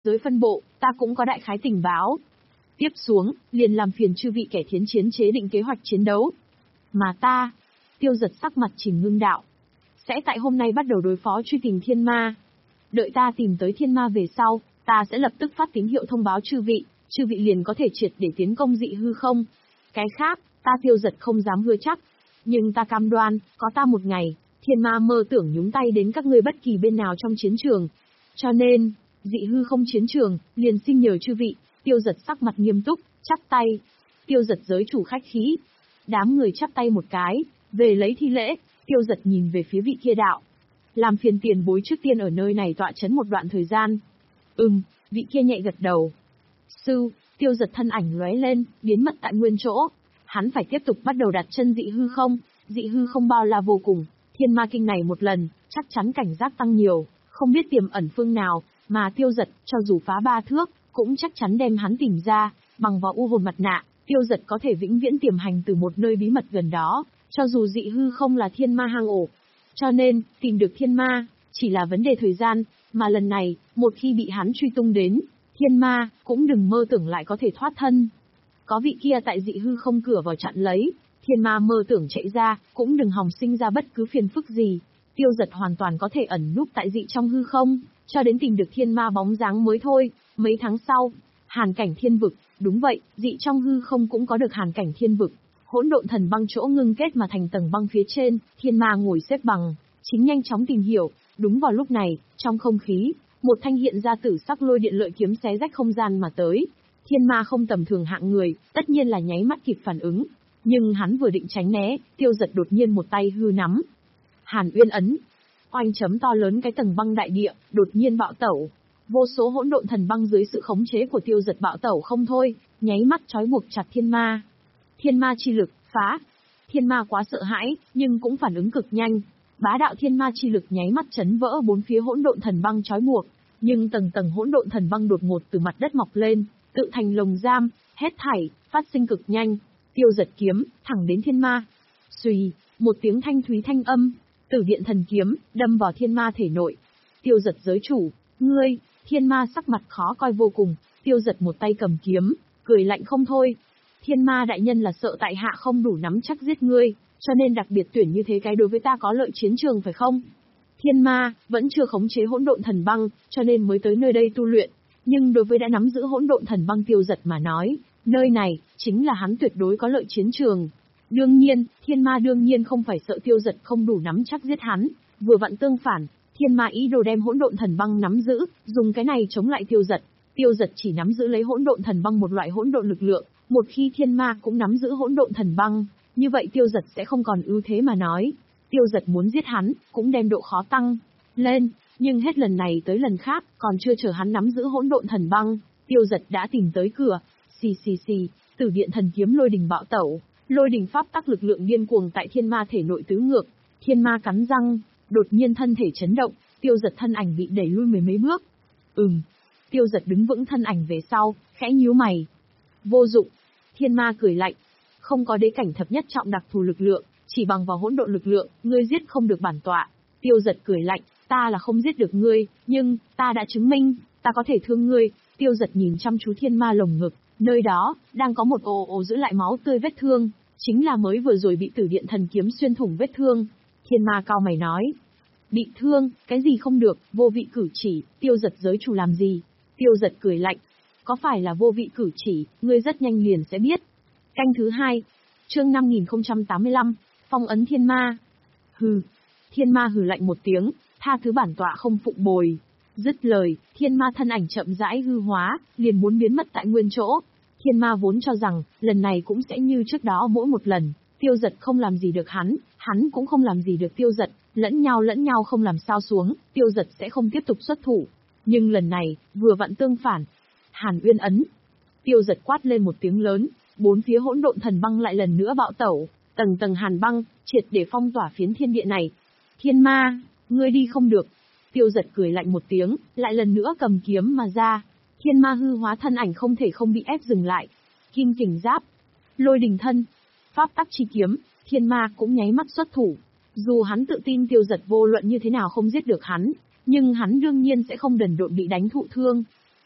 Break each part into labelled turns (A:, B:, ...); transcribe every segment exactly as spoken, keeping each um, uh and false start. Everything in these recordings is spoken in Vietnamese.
A: giới phân bộ, ta cũng có đại khái tình báo. Tiếp xuống, liền làm phiền chư vị kẻ thiến chiến chế định kế hoạch chiến đấu. Mà ta, Tiêu Giật sắc mặt chìm ngưng đạo, sẽ tại hôm nay bắt đầu đối phó truy tìm thiên ma. Đợi ta tìm tới thiên ma về sau, ta sẽ lập tức phát tín hiệu thông báo chư vị, chư vị liền có thể triệt để tiến công dị hư không. Cái khác, ta Tiêu Giật không dám hứa chắc, nhưng ta cam đoan, có ta một ngày, thiên ma mơ tưởng nhúng tay đến các ngươi bất kỳ bên nào trong chiến trường. Cho nên, dị hư không chiến trường, liền xin nhờ chư vị. Tiêu Giật sắc mặt nghiêm túc, chắp tay. Tiêu Giật giới chủ khách khí. Đám người chắp tay một cái, về lấy thi lễ. Tiêu Giật nhìn về phía vị kia đạo, làm phiền tiền bối trước tiên ở nơi này tọa chấn một đoạn thời gian. Ừm, vị kia nhẹ gật đầu. Sư, Tiêu Giật thân ảnh lóe lên, biến mất tại nguyên chỗ. Hắn phải tiếp tục bắt đầu đặt chân dị hư không. Dị hư không bao la vô cùng, thiên ma kinh này một lần, chắc chắn cảnh giác tăng nhiều, không biết tiềm ẩn phương nào, mà Tiêu Giật, cho dù phá ba thước, cũng chắc chắn đem hắn tìm ra, bằng vào u hồn mặt nạ, Tiêu Giật có thể vĩnh viễn tiềm hành từ một nơi bí mật gần đó, cho dù dị hư không là thiên ma hang ổ. Cho nên, tìm được thiên ma, chỉ là vấn đề thời gian, mà lần này, một khi bị hắn truy tung đến, thiên ma, cũng đừng mơ tưởng lại có thể thoát thân. Có vị kia tại dị hư không cửa vào chặn lấy, thiên ma mơ tưởng chạy ra, cũng đừng hòng sinh ra bất cứ phiền phức gì. Tiêu Giật hoàn toàn có thể ẩn núp tại dị trong hư không, cho đến tìm được thiên ma bóng dáng mới thôi. Mấy tháng sau, hàn cảnh thiên vực, đúng vậy, dị trong hư không cũng có được hàn cảnh thiên vực. Hỗn độn thần băng chỗ ngưng kết mà thành tầng băng phía trên, thiên ma ngồi xếp bằng, chính nhanh chóng tìm hiểu. Đúng vào lúc này, trong không khí, một thanh hiện ra tử sắc lôi điện lợi kiếm xé rách không gian mà tới. Thiên ma không tầm thường hạng người, tất nhiên là nháy mắt kịp phản ứng. Nhưng hắn vừa định tránh né, Tiêu Giật đột nhiên một tay hư nắm. Hàn Uyên ấn. Oanh chấm to lớn cái tầng băng đại địa, đột nhiên bạo tẩu. Vô số hỗn độn thần băng dưới sự khống chế của Tiêu Giật bạo tẩu không thôi, nháy mắt trói buộc chặt thiên ma. Thiên ma chi lực, phá. Thiên ma quá sợ hãi, nhưng cũng phản ứng cực nhanh. Bá đạo thiên ma chi lực nháy mắt chấn vỡ bốn phía hỗn độn thần băng trói buộc. Nhưng tầng tầng hỗn độn thần băng đột ngột từ mặt đất mọc lên, tự thành lồng giam, hết thảy, phát sinh cực nhanh. Tiêu Giật kiếm, thẳng đến thiên ma. Xùy, một tiếng thanh thúy thanh âm, Tử Điện thần kiếm, đâm vào thiên ma thể nội. Tiêu Giật giới chủ, ngươi, thiên ma sắc mặt khó coi vô cùng, Tiêu Giật một tay cầm kiếm, cười lạnh không thôi. Thiên ma đại nhân là sợ tại hạ không đủ nắm chắc giết ngươi, cho nên đặc biệt tuyển như thế cái đối với ta có lợi chiến trường phải không? Thiên ma, vẫn chưa khống chế hỗn độn thần băng, cho nên mới tới nơi đây tu luyện. Nhưng đối với đã nắm giữ hỗn độn thần băng Tiêu Giật mà nói, nơi này, chính là hắn tuyệt đối có lợi chiến trường. Đương nhiên, thiên ma đương nhiên không phải sợ Tiêu Giật không đủ nắm chắc giết hắn, vừa vặn tương phản, thiên ma ý đồ đem hỗn độn thần băng nắm giữ, dùng cái này chống lại Tiêu Giật. Tiêu Giật chỉ nắm giữ lấy hỗn độn thần băng một loại hỗn độn lực lượng, một khi thiên ma cũng nắm giữ hỗn độn thần băng, như vậy Tiêu Giật sẽ không còn ưu thế mà nói. Tiêu Giật muốn giết hắn, cũng đem độ khó tăng lên, nhưng hết lần này tới lần khác, còn chưa chờ hắn nắm giữ hỗn độn thần băng, Tiêu Giật đã tìm tới cửa. Xì xì xì, Tử Điện thần kiếm lôi đình bạo tẩu, lôi đình pháp tắc lực lượng điên cuồng tại thiên ma thể nội tứ ngược. Thiên ma cắn răng, đột nhiên thân thể chấn động, Tiêu Giật thân ảnh bị đẩy lui mười mấy bước. Ừm. Tiêu Giật đứng vững thân ảnh về sau, khẽ nhíu mày. Vô dụng. Thiên ma cười lạnh. Không có đế cảnh thập nhất trọng đặc thù lực lượng, chỉ bằng vào hỗn độn lực lượng, ngươi giết không được bản tọa. Tiêu Giật cười lạnh, ta là không giết được ngươi, nhưng ta đã chứng minh, ta có thể thương ngươi. Tiêu Giật nhìn chăm chú thiên ma lồng ngực, nơi đó đang có một ồ ồ giữ lại máu tươi vết thương, chính là mới vừa rồi bị Tử Điện thần kiếm xuyên thủng vết thương. Thiên ma cao mày nói, bị thương, cái gì không được, vô vị cử chỉ, Tiêu Giật giới chủ làm gì? Tiêu Giật cười lạnh, có phải là vô vị cử chỉ, ngươi rất nhanh liền sẽ biết. Canh thứ hai, chương năm nghìn không trăm tám mươi lăm, phong ấn thiên ma. Hừ, thiên ma hừ lạnh một tiếng, tha thứ bản tọa không phụng bồi. Dứt lời, thiên ma thân ảnh chậm rãi hư hóa, liền muốn biến mất tại nguyên chỗ. Thiên ma vốn cho rằng, lần này cũng sẽ như trước đó mỗi một lần, Tiêu Giật không làm gì được hắn, hắn cũng không làm gì được Tiêu Giật, lẫn nhau lẫn nhau không làm sao xuống, Tiêu Giật sẽ không tiếp tục xuất thủ. Nhưng lần này, vừa vặn tương phản. Hàn Uyên ấn. Tiêu Giật quát lên một tiếng lớn, bốn phía hỗn độn thần băng lại lần nữa bạo tẩu, tầng tầng hàn băng, triệt để phong tỏa phiến thiên địa này. Thiên ma, ngươi đi không được. Tiêu Giật cười lạnh một tiếng, lại lần nữa cầm kiếm mà ra. Thiên ma hư hóa thân ảnh không thể không bị ép dừng lại. Kim kình giáp, lôi đình thân, pháp tắc chi kiếm, thiên ma cũng nháy mắt xuất thủ. Dù hắn tự tin Tiêu Giật vô luận như thế nào không giết được hắn, nhưng hắn đương nhiên sẽ không đần độn bị đánh thụ thương.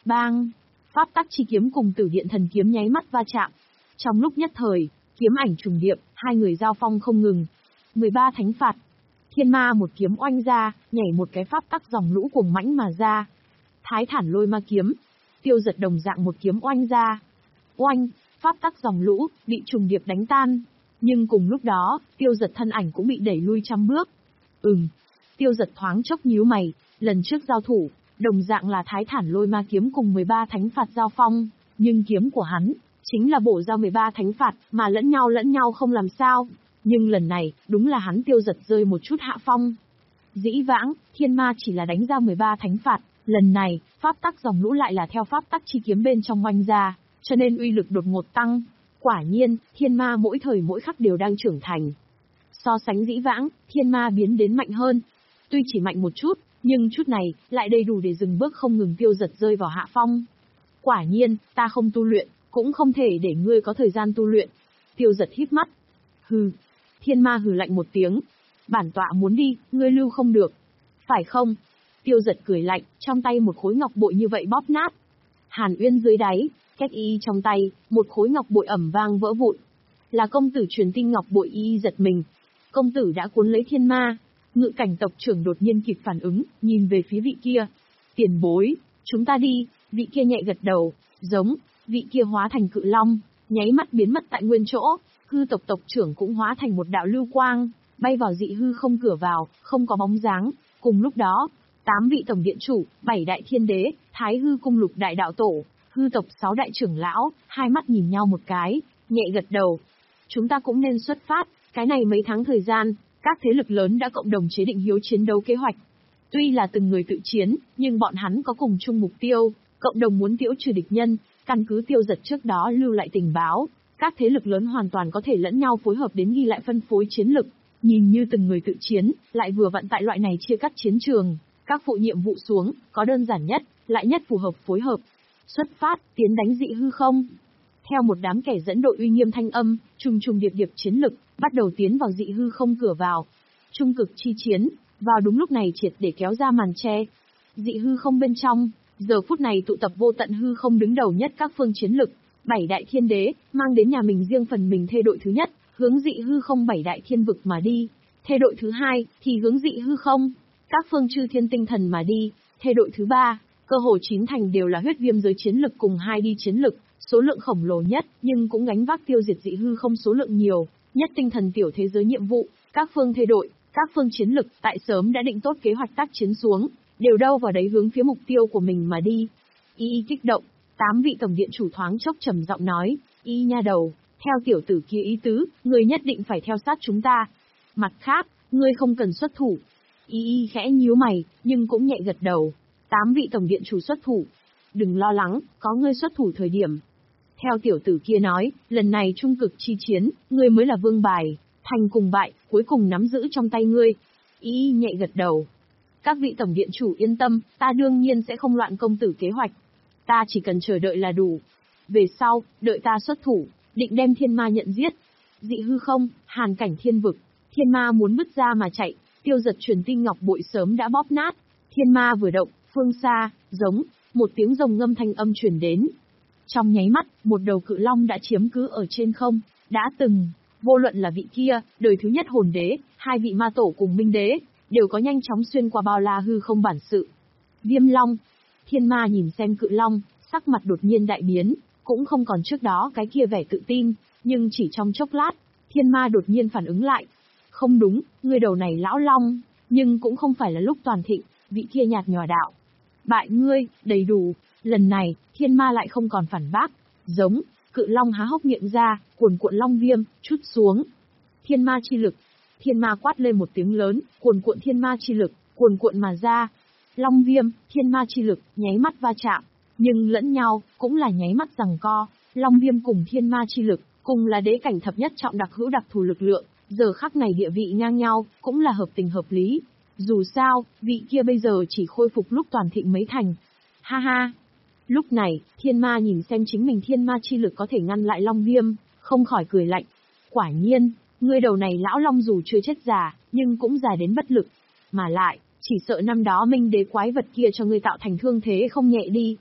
A: Bang! Pháp tắc chi kiếm cùng Tử Điện thần kiếm nháy mắt va chạm. Trong lúc nhất thời, kiếm ảnh trùng điệp, hai người giao phong không ngừng. mười ba thánh phạt. Thiên ma một kiếm oanh ra, nhảy một cái pháp tắc dòng lũ cuồng mãnh mà ra. Thái thản lôi ma kiếm. Tiêu Giật đồng dạng một kiếm oanh ra. Oanh, pháp tắc dòng lũ, bị trùng điệp đánh tan. Nhưng cùng lúc đó, Tiêu Giật thân ảnh cũng bị đẩy lui trăm bước. Ừm. Tiêu Giật thoáng chốc nhíu mày, lần trước giao thủ, đồng dạng là Thái thản lôi ma kiếm cùng mười ba thánh phạt giao phong, nhưng kiếm của hắn chính là bổ ra mười ba thánh phạt, mà lẫn nhau lẫn nhau không làm sao. Nhưng lần này, đúng là hắn Tiêu Giật rơi một chút hạ phong. Dĩ vãng, thiên ma chỉ là đánh ra mười ba thánh phạt, lần này, pháp tắc dòng lũ lại là theo pháp tắc chi kiếm bên trong oanh ra, cho nên uy lực đột ngột tăng. Quả nhiên, thiên ma mỗi thời mỗi khắc đều đang trưởng thành. So sánh dĩ vãng, thiên ma biến đến mạnh hơn. Tuy chỉ mạnh một chút, nhưng chút này, lại đầy đủ để dừng bước không ngừng Tiêu Giật rơi vào hạ phong. Quả nhiên, ta không tu luyện, cũng không thể để ngươi có thời gian tu luyện. Tiêu Giật híp mắt. Hừ. Thiên ma hừ lạnh một tiếng. Bản tọa muốn đi, ngươi lưu không được. Phải không? Tiêu Giật cười lạnh, trong tay một khối ngọc bội như vậy bóp nát. Hàn Uyên dưới đáy, cách y trong tay, một khối ngọc bội ẩm vang vỡ vụn. Là công tử truyền tinh ngọc bội y giật mình. Công tử đã cuốn lấy thiên ma. Ngự cảnh tộc trưởng đột nhiên kịp phản ứng, nhìn về phía vị kia. Tiền bối, chúng ta đi, vị kia nhẹ gật đầu, giống, vị kia hóa thành cự long, nháy mắt biến mất tại nguyên chỗ, hư tộc tộc trưởng cũng hóa thành một đạo lưu quang, bay vào dị hư không cửa vào, không có bóng dáng. Cùng lúc đó, tám vị tổng điện chủ, bảy đại thiên đế, thái hư cung lục đại đạo tổ, hư tộc sáu đại trưởng lão, hai mắt nhìn nhau một cái, nhẹ gật đầu. Chúng ta cũng nên xuất phát, cái này mấy tháng thời gian, các thế lực lớn đã cộng đồng chế định hiếu chiến đấu kế hoạch. Tuy là từng người tự chiến, nhưng bọn hắn có cùng chung mục tiêu, cộng đồng muốn tiễu trừ địch nhân, căn cứ Tiêu Giật trước đó lưu lại tình báo, các thế lực lớn hoàn toàn có thể lẫn nhau phối hợp đến ghi lại phân phối chiến lực. Nhìn như từng người tự chiến, lại vừa vặn tại loại này chia cắt chiến trường, các phụ nhiệm vụ xuống, có đơn giản nhất, lại nhất phù hợp phối hợp. Xuất phát, tiến đánh dị hư không. Theo một đám kẻ dẫn đội uy nghiêm thanh âm, trùng trùng điệp điệp chiến lực, bắt đầu tiến vào dị hư không cửa vào. Trung cực chi chiến, vào đúng lúc này triệt để kéo ra màn che. Dị hư không bên trong, giờ phút này tụ tập vô tận hư không đứng đầu nhất các phương chiến lực, bảy đại thiên đế, mang đến nhà mình riêng phần mình thê đội thứ nhất, hướng dị hư không bảy đại thiên vực mà đi. Thê đội thứ hai, thì hướng dị hư không, các phương chư thiên tinh thần mà đi. Thê đội thứ ba, cơ hồ chín thành đều là huyết viêm giới chiến lực cùng hai đi chiến lực, số lượng khổng lồ nhất, nhưng cũng gánh vác tiêu diệt dị hư không số lượng nhiều, nhất tinh thần tiểu thế giới nhiệm vụ. Các phương thê đội, các phương chiến lực, tại sớm đã định tốt kế hoạch tác chiến xuống, đều đâu vào đấy hướng phía mục tiêu của mình mà đi. Y y kích động, tám vị tổng điện chủ thoáng chốc trầm giọng nói, y nha đầu, theo tiểu tử kia ý tứ, người nhất định phải theo sát chúng ta. Mặt khác, ngươi không cần xuất thủ. Y y khẽ nhíu mày, nhưng cũng nhẹ gật đầu. Tám vị tổng điện chủ xuất thủ. Đừng lo lắng, có ngươi xuất thủ thời điểm. Theo tiểu tử kia nói, lần này trung cực chi chiến, ngươi mới là vương bài, thành cùng bại, cuối cùng nắm giữ trong tay ngươi. Y y nhẹ gật đầu. Các vị tổng điện chủ yên tâm, ta đương nhiên sẽ không loạn công tử kế hoạch. Ta chỉ cần chờ đợi là đủ. Về sau, đợi ta xuất thủ, định đem thiên ma nhận giết. Dị hư không, hàn cảnh thiên vực, thiên ma muốn bứt ra mà chạy, tiêu giật truyền tinh ngọc bội sớm đã bóp nát. Thiên ma vừa động, phương xa, giống, một tiếng rồng ngâm thanh âm truyền đến. Trong nháy mắt, một đầu cự long đã chiếm cứ ở trên không, đã từng, vô luận là vị kia, đời thứ nhất hồn đế, hai vị ma tổ cùng minh đế, đều có nhanh chóng xuyên qua bao la hư không bản sự. Viêm long, thiên ma nhìn xem cự long, sắc mặt đột nhiên đại biến, cũng không còn trước đó cái kia vẻ tự tin, nhưng chỉ trong chốc lát, thiên ma đột nhiên phản ứng lại. Không đúng, người đầu này lão long, nhưng cũng không phải là lúc toàn thịnh, vị kia nhạt nhòa đạo. Bại ngươi, đầy đủ, lần này, thiên ma lại không còn phản bác, giống, cự long há hốc miệng ra, cuồn cuộn long viêm, chút xuống. Thiên ma chi lực, thiên ma quát lên một tiếng lớn, cuồn cuộn thiên ma chi lực, cuồn cuộn mà ra. Long viêm, thiên ma chi lực, nháy mắt va chạm, nhưng lẫn nhau, cũng là nháy mắt giằng co. Long viêm cùng thiên ma chi lực, cùng là đế cảnh thập nhất trọng đặc hữu đặc thù lực lượng, giờ khắc này địa vị ngang nhau, cũng là hợp tình hợp lý. Dù sao, vị kia bây giờ chỉ khôi phục lúc toàn thịnh mấy thành. Ha ha! Lúc này, thiên ma nhìn xem chính mình thiên ma chi lực có thể ngăn lại long viêm, không khỏi cười lạnh. Quả nhiên, ngươi đầu này lão long dù chưa chết già, nhưng cũng già đến bất lực. Mà lại, chỉ sợ năm đó minh đế quái vật kia cho ngươi tạo thành thương thế không nhẹ đi.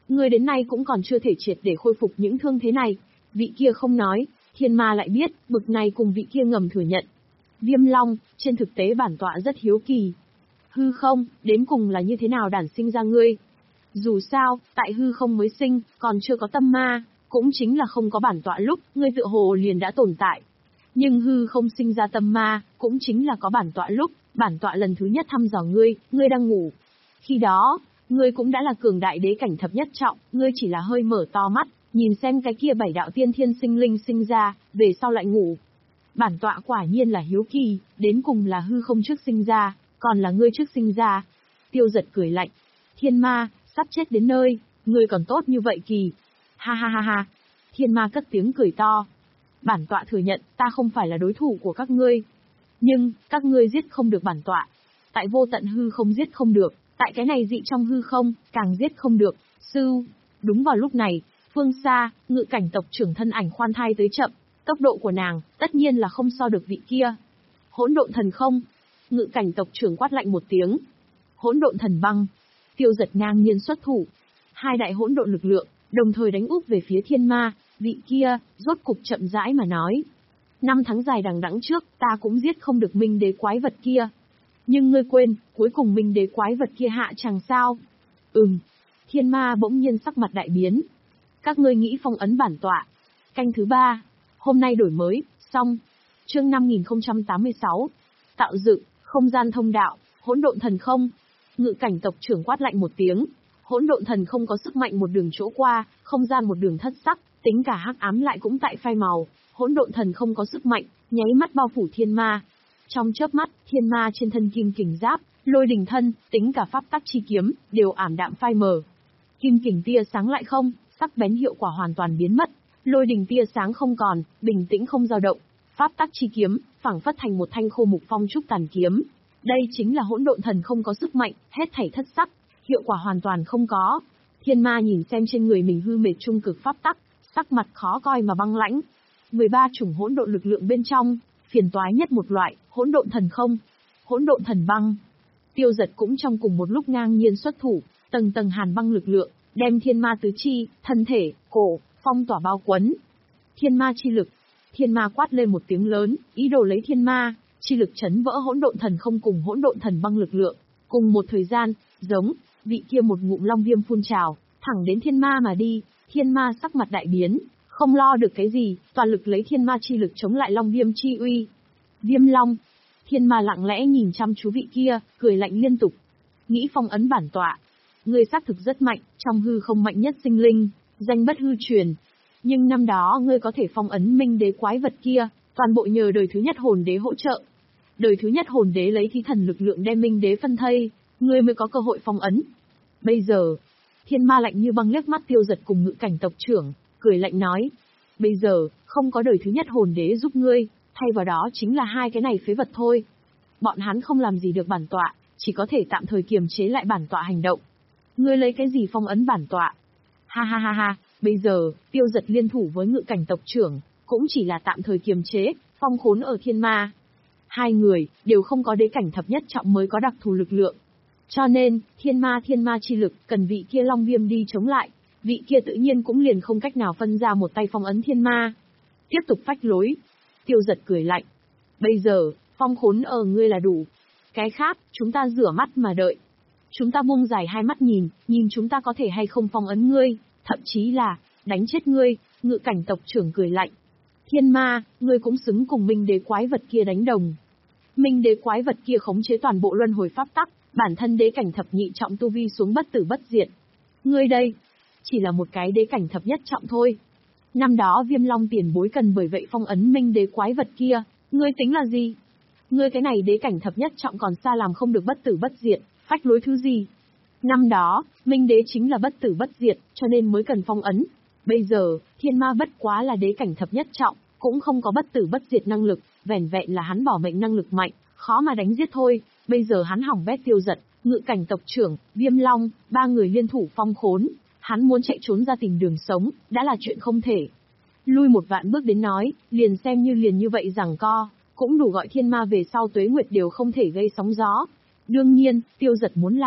A: ngươi đến nay cũng còn chưa thể triệt để khôi phục những thương thế này. Vị kia không nói, thiên ma lại biết, bực này cùng vị kia ngầm thừa nhận. Viêm Long, trên thực tế bản tọa rất hiếu kỳ. Hư không, đến cùng là như thế nào đản sinh ra ngươi? Dù sao, tại hư không mới sinh, còn chưa có tâm ma, cũng chính là không có bản tọa lúc, ngươi tựa hồ liền đã tồn tại. Nhưng hư không sinh ra tâm ma, cũng chính là có bản tọa lúc, bản tọa lần thứ nhất thăm dò ngươi, ngươi đang ngủ. Khi đó, ngươi cũng đã là cường đại đế cảnh thập nhất trọng, ngươi chỉ là hơi mở to mắt, nhìn xem cái kia bảy đạo tiên thiên sinh linh sinh ra, về sau lại ngủ. Bản tọa quả nhiên là hiếu kỳ, đến cùng là hư không trước sinh ra, còn là ngươi trước sinh ra. Tiêu Giật cười lạnh. Thiên ma, sắp chết đến nơi, ngươi còn tốt như vậy kỳ. Ha ha ha ha. Thiên ma cất tiếng cười to. Bản tọa thừa nhận, ta không phải là đối thủ của các ngươi. Nhưng, các ngươi giết không được bản tọa. Tại vô tận hư không giết không được, tại cái này dị trong hư không, càng giết không được. Sư, đúng vào lúc này, phương xa, ngự cảnh tộc trưởng thân ảnh khoan thai tới chậm. Tốc độ của nàng, tất nhiên là không so được vị kia. Hỗn độn thần không. Ngự cảnh tộc trưởng quát lạnh một tiếng. Hỗn độn thần băng. Tiêu Giật ngang nhiên xuất thủ. Hai đại hỗn độn lực lượng, đồng thời đánh úp về phía thiên ma. Vị kia, rốt cục chậm rãi mà nói. Năm tháng dài đằng đẵng trước, ta cũng giết không được minh đế quái vật kia. Nhưng ngươi quên, cuối cùng minh đế quái vật kia hạ chẳng sao. Ừm. Thiên ma bỗng nhiên sắc mặt đại biến. Các ngươi nghĩ phong ấn bản tọa. Canh thứ ba. Hôm nay đổi mới, xong. Chương năm nghìn không trăm tám mươi sáu. Tạo dựng, không gian thông đạo, hỗn độn thần không. Ngự cảnh tộc trưởng quát lạnh một tiếng. Hỗn độn thần không có sức mạnh một đường chỗ qua, không gian một đường thất sắc, tính cả hắc ám lại cũng tại phai màu. Hỗn độn thần không có sức mạnh, nháy mắt bao phủ thiên ma. Trong chớp mắt, thiên ma trên thân kim kình giáp, lôi đình thân, tính cả pháp tắc chi kiếm, đều ảm đạm phai mờ. Kim kình tia sáng lại không, sắc bén hiệu quả hoàn toàn biến mất. Lôi đình tia sáng không còn, bình tĩnh không dao động. Pháp tắc chi kiếm, phảng phất thành một thanh khô mục phong trúc tàn kiếm. Đây chính là hỗn độn thần không có sức mạnh, hết thảy thất sắc, hiệu quả hoàn toàn không có. Thiên ma nhìn xem trên người mình hư mệt trung cực pháp tắc, sắc mặt khó coi mà băng lãnh. mười ba chủng hỗn độn lực lượng bên trong, phiền toái nhất một loại, hỗn độn thần không, hỗn độn thần băng. Tiêu Giật cũng trong cùng một lúc ngang nhiên xuất thủ, tầng tầng hàn băng lực lượng, đem thiên ma tứ chi, thân thể, cổ, phong tỏa bao quấn. Thiên ma chi lực. Thiên ma quát lên một tiếng lớn, ý đồ lấy thiên ma chi lực chấn vỡ hỗn độn thần không cùng hỗn độn thần băng lực lượng. Cùng một thời gian, giống, vị kia một ngụm long viêm phun trào, thẳng đến thiên ma mà đi. Thiên ma sắc mặt đại biến, không lo được cái gì, toàn lực lấy thiên ma chi lực chống lại long viêm chi uy. Viêm long. Thiên ma lặng lẽ nhìn chăm chú vị kia, cười lạnh liên tục. Nghĩ phong ấn bản tọa. Ngươi xác thực rất mạnh, trong hư không mạnh nhất sinh linh, danh bất hư truyền. Nhưng năm đó ngươi có thể phong ấn minh đế quái vật kia, toàn bộ nhờ đời thứ nhất hồn đế hỗ trợ. Đời thứ nhất hồn đế lấy thí thần lực lượng đem minh đế phân thây, ngươi mới có cơ hội phong ấn. Bây giờ, thiên ma lạnh như băng liếc mắt Tiêu Giật cùng ngự cảnh tộc trưởng, cười lạnh nói. Bây giờ, không có đời thứ nhất hồn đế giúp ngươi, thay vào đó chính là hai cái này phế vật thôi. Bọn hắn không làm gì được bản tọa, chỉ có thể tạm thời kiềm chế lại bản tọa hành động. Ngươi lấy cái gì phong ấn bản tọa? Ha ha ha ha, bây giờ, Tiêu Giật liên thủ với ngự cảnh tộc trưởng, cũng chỉ là tạm thời kiềm chế, phong khốn ở thiên ma. Hai người, đều không có đế cảnh thập nhất trọng mới có đặc thù lực lượng. Cho nên, thiên ma thiên ma chi lực, cần vị kia long viêm đi chống lại, vị kia tự nhiên cũng liền không cách nào phân ra một tay phong ấn thiên ma. Tiếp tục phách lối. Tiêu Giật cười lạnh. Bây giờ, phong khốn ở ngươi là đủ. Cái khác, chúng ta rửa mắt mà đợi. Chúng ta buông dài hai mắt nhìn, nhìn chúng ta có thể hay không phong ấn ngươi, thậm chí là, đánh chết ngươi. Ngự cảnh tộc trưởng cười lạnh. Thiên ma, ngươi cũng xứng cùng minh đế quái vật kia đánh đồng. Minh đế quái vật kia khống chế toàn bộ luân hồi pháp tắc, bản thân đế cảnh thập nhị trọng tu vi xuống bất tử bất diệt. Ngươi đây, chỉ là một cái đế cảnh thập nhất trọng thôi. Năm đó Viêm Long tiền bối cần bởi vậy phong ấn minh đế quái vật kia, ngươi tính là gì? Ngươi cái này đế cảnh thập nhất trọng còn xa làm không được bất tử bất diệt, phách lối thứ gì? Năm đó, minh đế chính là bất tử bất diệt, cho nên mới cần phong ấn. Bây giờ, thiên ma bất quá là đế cảnh thập nhất trọng, cũng không có bất tử bất diệt năng lực, vẻn vẹn là hắn bỏ mệnh năng lực mạnh, khó mà đánh giết thôi. Bây giờ hắn hỏng bét Tiêu Giật, ngự cảnh tộc trưởng, Viêm Long, ba người liên thủ phong khốn. Hắn muốn chạy trốn ra tìm đường sống, đã là chuyện không thể. Lui một vạn bước đến nói, liền xem như liền như vậy giằng co, cũng đủ gọi thiên ma về sau tuế nguyệt đều không thể gây sóng gió. Đương nhiên, Tiêu Giật muốn làm,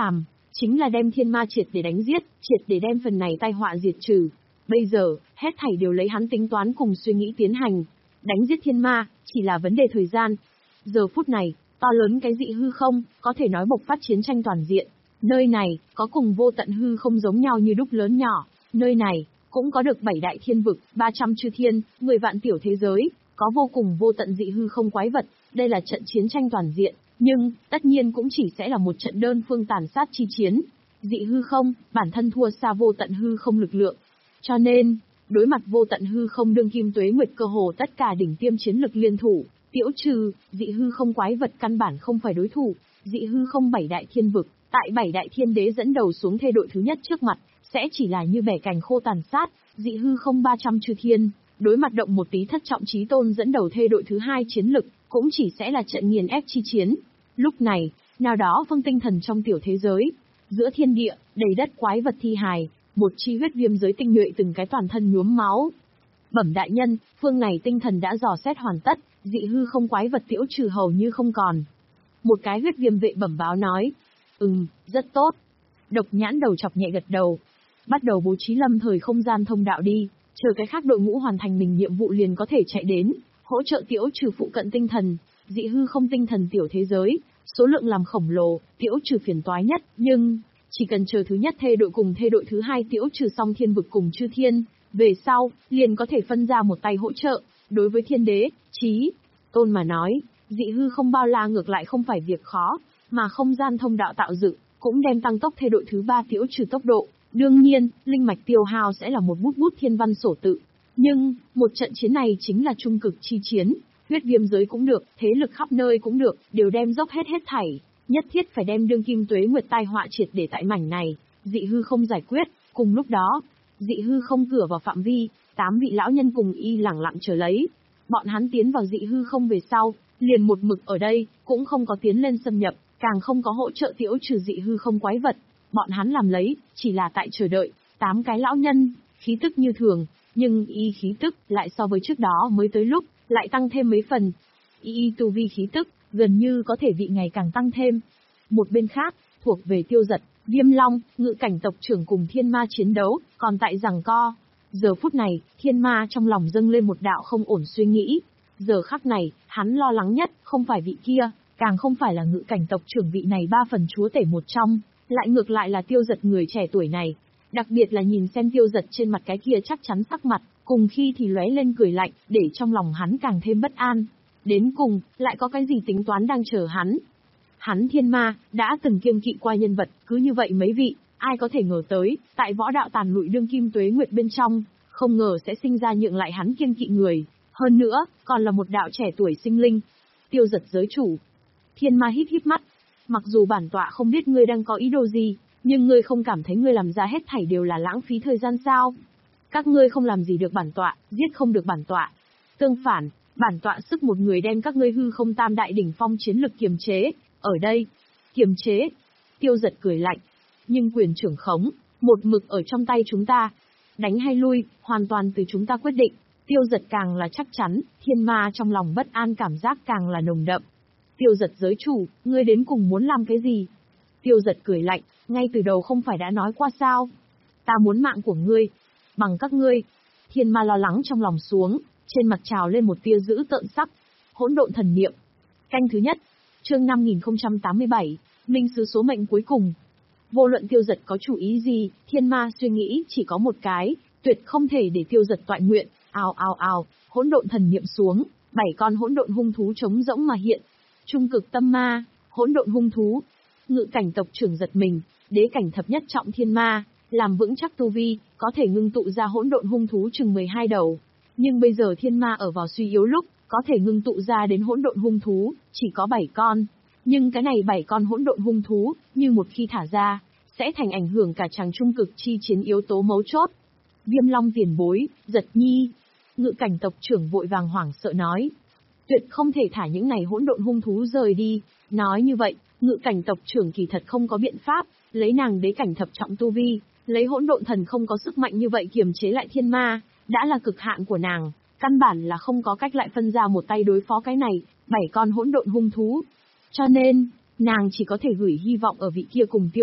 A: chính là đem thiên ma triệt để đánh giết, triệt để đem phần này tai họa diệt trừ. Bây giờ, hết thảy đều lấy hắn tính toán cùng suy nghĩ tiến hành. Đánh giết thiên ma, chỉ là vấn đề thời gian. Giờ phút này, to lớn cái dị hư không, có thể nói bộc phát chiến tranh toàn diện. Nơi này, có cùng vô tận hư không giống nhau như đúc lớn nhỏ. Nơi này, cũng có được bảy đại thiên vực, ba trăm chư thiên, mười vạn tiểu thế giới, có vô cùng vô tận dị hư không quái vật. Đây là trận chiến tranh toàn diện, nhưng, tất nhiên cũng chỉ sẽ là một trận đơn phương tàn sát chi chiến. Dị hư không, bản thân thua xa vô tận hư không lực lượng. Cho nên, đối mặt vô tận hư không đương kim tuế nguyệt cơ hồ tất cả đỉnh tiêm chiến lực liên thủ, tiễu trừ, dị hư không quái vật căn bản không phải đối thủ, dị hư không bảy đại thiên vực, tại bảy đại thiên đế dẫn đầu xuống thê đội thứ nhất trước mặt, sẽ chỉ là như bẻ cành khô tàn sát, dị hư không ba trăm chư thiên, đối mặt động một tí thất trọng chí tôn dẫn đầu thê đội thứ hai chiến lực, cũng chỉ sẽ là trận nghiền ép chi chiến. Lúc này, nào đó phương tinh thần trong tiểu thế giới, giữa thiên địa, đầy đất quái vật thi hài, một chi huyết viêm giới tinh nhuệ từng cái toàn thân nhuốm máu. Bẩm đại nhân, phương này tinh thần đã dò xét hoàn tất, dị hư không quái vật tiễu trừ hầu như không còn. Một cái huyết viêm vệ bẩm báo nói, ừm, rất tốt. Độc nhãn đầu chọc nhẹ gật đầu, bắt đầu bố trí lâm thời không gian thông đạo đi, chờ cái khác đội ngũ hoàn thành mình nhiệm vụ liền có thể chạy đến, hỗ trợ tiễu trừ phụ cận tinh thần, dị hư không tinh thần tiểu thế giới, số lượng làm khổng lồ, tiễu trừ phiền toái nhất, nhưng chỉ cần chờ thứ nhất thê đội cùng thê đội thứ hai tiễu trừ xong thiên vực cùng chư thiên, về sau, liền có thể phân ra một tay hỗ trợ, đối với thiên đế, chí tôn mà nói, dị hư không bao la ngược lại không phải việc khó, mà không gian thông đạo tạo dựng, cũng đem tăng tốc thê đội thứ ba tiễu trừ tốc độ, đương nhiên, linh mạch tiêu hao sẽ là một bút bút thiên văn sổ tự. Nhưng, một trận chiến này chính là trung cực chi chiến, huyết viêm giới cũng được, thế lực khắp nơi cũng được, đều đem dốc hết hết thảy, nhất thiết phải đem đương kim tuế nguyệt tai họa triệt để tại mảnh này, dị hư không giải quyết, cùng lúc đó, dị hư không cửa vào phạm vi, tám vị lão nhân cùng y lẳng lặng chờ lấy. Bọn hắn tiến vào dị hư không về sau, liền một mực ở đây, cũng không có tiến lên xâm nhập, càng không có hỗ trợ tiễu trừ dị hư không quái vật. Bọn hắn làm lấy, chỉ là tại chờ đợi, tám cái lão nhân, khí tức như thường, nhưng y khí tức lại so với trước đó mới tới lúc, lại tăng thêm mấy phần. Y y tu vi khí tức, gần như có thể vị ngày càng tăng thêm. Một bên khác, thuộc về Tiêu Dật, Viêm Long, Ngự Cảnh tộc trưởng cùng thiên ma chiến đấu, còn tại giằng co. Giờ phút này, thiên ma trong lòng dâng lên một đạo không ổn suy nghĩ. Giờ khắc này, hắn lo lắng nhất, không phải vị kia, càng không phải là Ngự Cảnh tộc trưởng vị này ba phần chúa tể một trong, lại ngược lại là Tiêu Dật người trẻ tuổi này. Đặc biệt là nhìn xem Tiêu Dật trên mặt cái kia chắc chắn sắc mặt, cùng khi thì lóe lên cười lạnh, để trong lòng hắn càng thêm bất an. Đến cùng, lại có cái gì tính toán đang chờ hắn? Hắn thiên ma, đã từng kiêng kỵ qua nhân vật, cứ như vậy mấy vị, ai có thể ngờ tới, tại võ đạo tàn lụi đương kim tuế nguyệt bên trong, không ngờ sẽ sinh ra nhượng lại hắn kiêng kỵ người. Hơn nữa, còn là một đạo trẻ tuổi sinh linh. Tiêu Dật giới chủ. Thiên ma híp híp mắt. Mặc dù bản tọa không biết ngươi đang có ý đồ gì, nhưng ngươi không cảm thấy ngươi làm ra hết thảy đều là lãng phí thời gian sao? Các ngươi không làm gì được bản tọa, giết không được bản tọa. Tương phản, bản tọa sức một người đem các ngươi hư không tam đại đỉnh phong chiến lực kiềm chế. Ở đây, kiềm chế. Tiêu Dật cười lạnh. Nhưng quyền trưởng khống, một mực ở trong tay chúng ta. Đánh hay lui, hoàn toàn từ chúng ta quyết định. Tiêu Dật càng là chắc chắn, thiên ma trong lòng bất an cảm giác càng là nồng đậm. Tiêu Dật giới chủ, ngươi đến cùng muốn làm cái gì? Tiêu Dật cười lạnh, ngay từ đầu không phải đã nói qua sao? Ta muốn mạng của ngươi, bằng các ngươi. Thiên ma lo lắng trong lòng xuống, trên mặt trào lên một tia dữ tợn sắc. Hỗn độn thần niệm. Canh thứ nhất, chương năm nghìn không trăm tám mươi bảy, Minh sứ số mệnh cuối cùng. Vô luận Tiêu Dật có chủ ý gì, thiên ma suy nghĩ chỉ có một cái, tuyệt không thể để Tiêu Dật toại nguyện. Ào ào ào, hỗn độn thần niệm xuống, bảy con hỗn độn hung thú trống rỗng mà hiện. Trung cực tâm ma, hỗn độn hung thú. Ngự Cảnh tộc trưởng giật mình, đế cảnh thập nhất trọng thiên ma, làm vững chắc tu vi, có thể ngưng tụ ra hỗn độn hung thú chừng mười hai đầu. Nhưng bây giờ thiên ma ở vào suy yếu lúc, có thể ngưng tụ ra đến hỗn độn hung thú, chỉ có bảy con. Nhưng cái này bảy con hỗn độn hung thú, như một khi thả ra, sẽ thành ảnh hưởng cả chàng trung cực chi chiến yếu tố mấu chốt. Viêm Long tiền bối, Giật Nhi. Ngự Cảnh tộc trưởng vội vàng hoảng sợ nói. Tuyệt không thể thả những này hỗn độn hung thú rời đi. Nói như vậy, Ngự Cảnh tộc trưởng kỳ thật không có biện pháp, lấy nàng đế cảnh thập trọng tu vi, lấy hỗn độn thần không có sức mạnh như vậy kiềm chế lại thiên ma, đã là cực hạn của nàng, căn bản là không có cách lại phân ra một tay đối phó cái này, bảy con hỗn độn hung thú. Cho nên, nàng chỉ có thể gửi hy vọng ở vị kia cùng Tiêu Dật,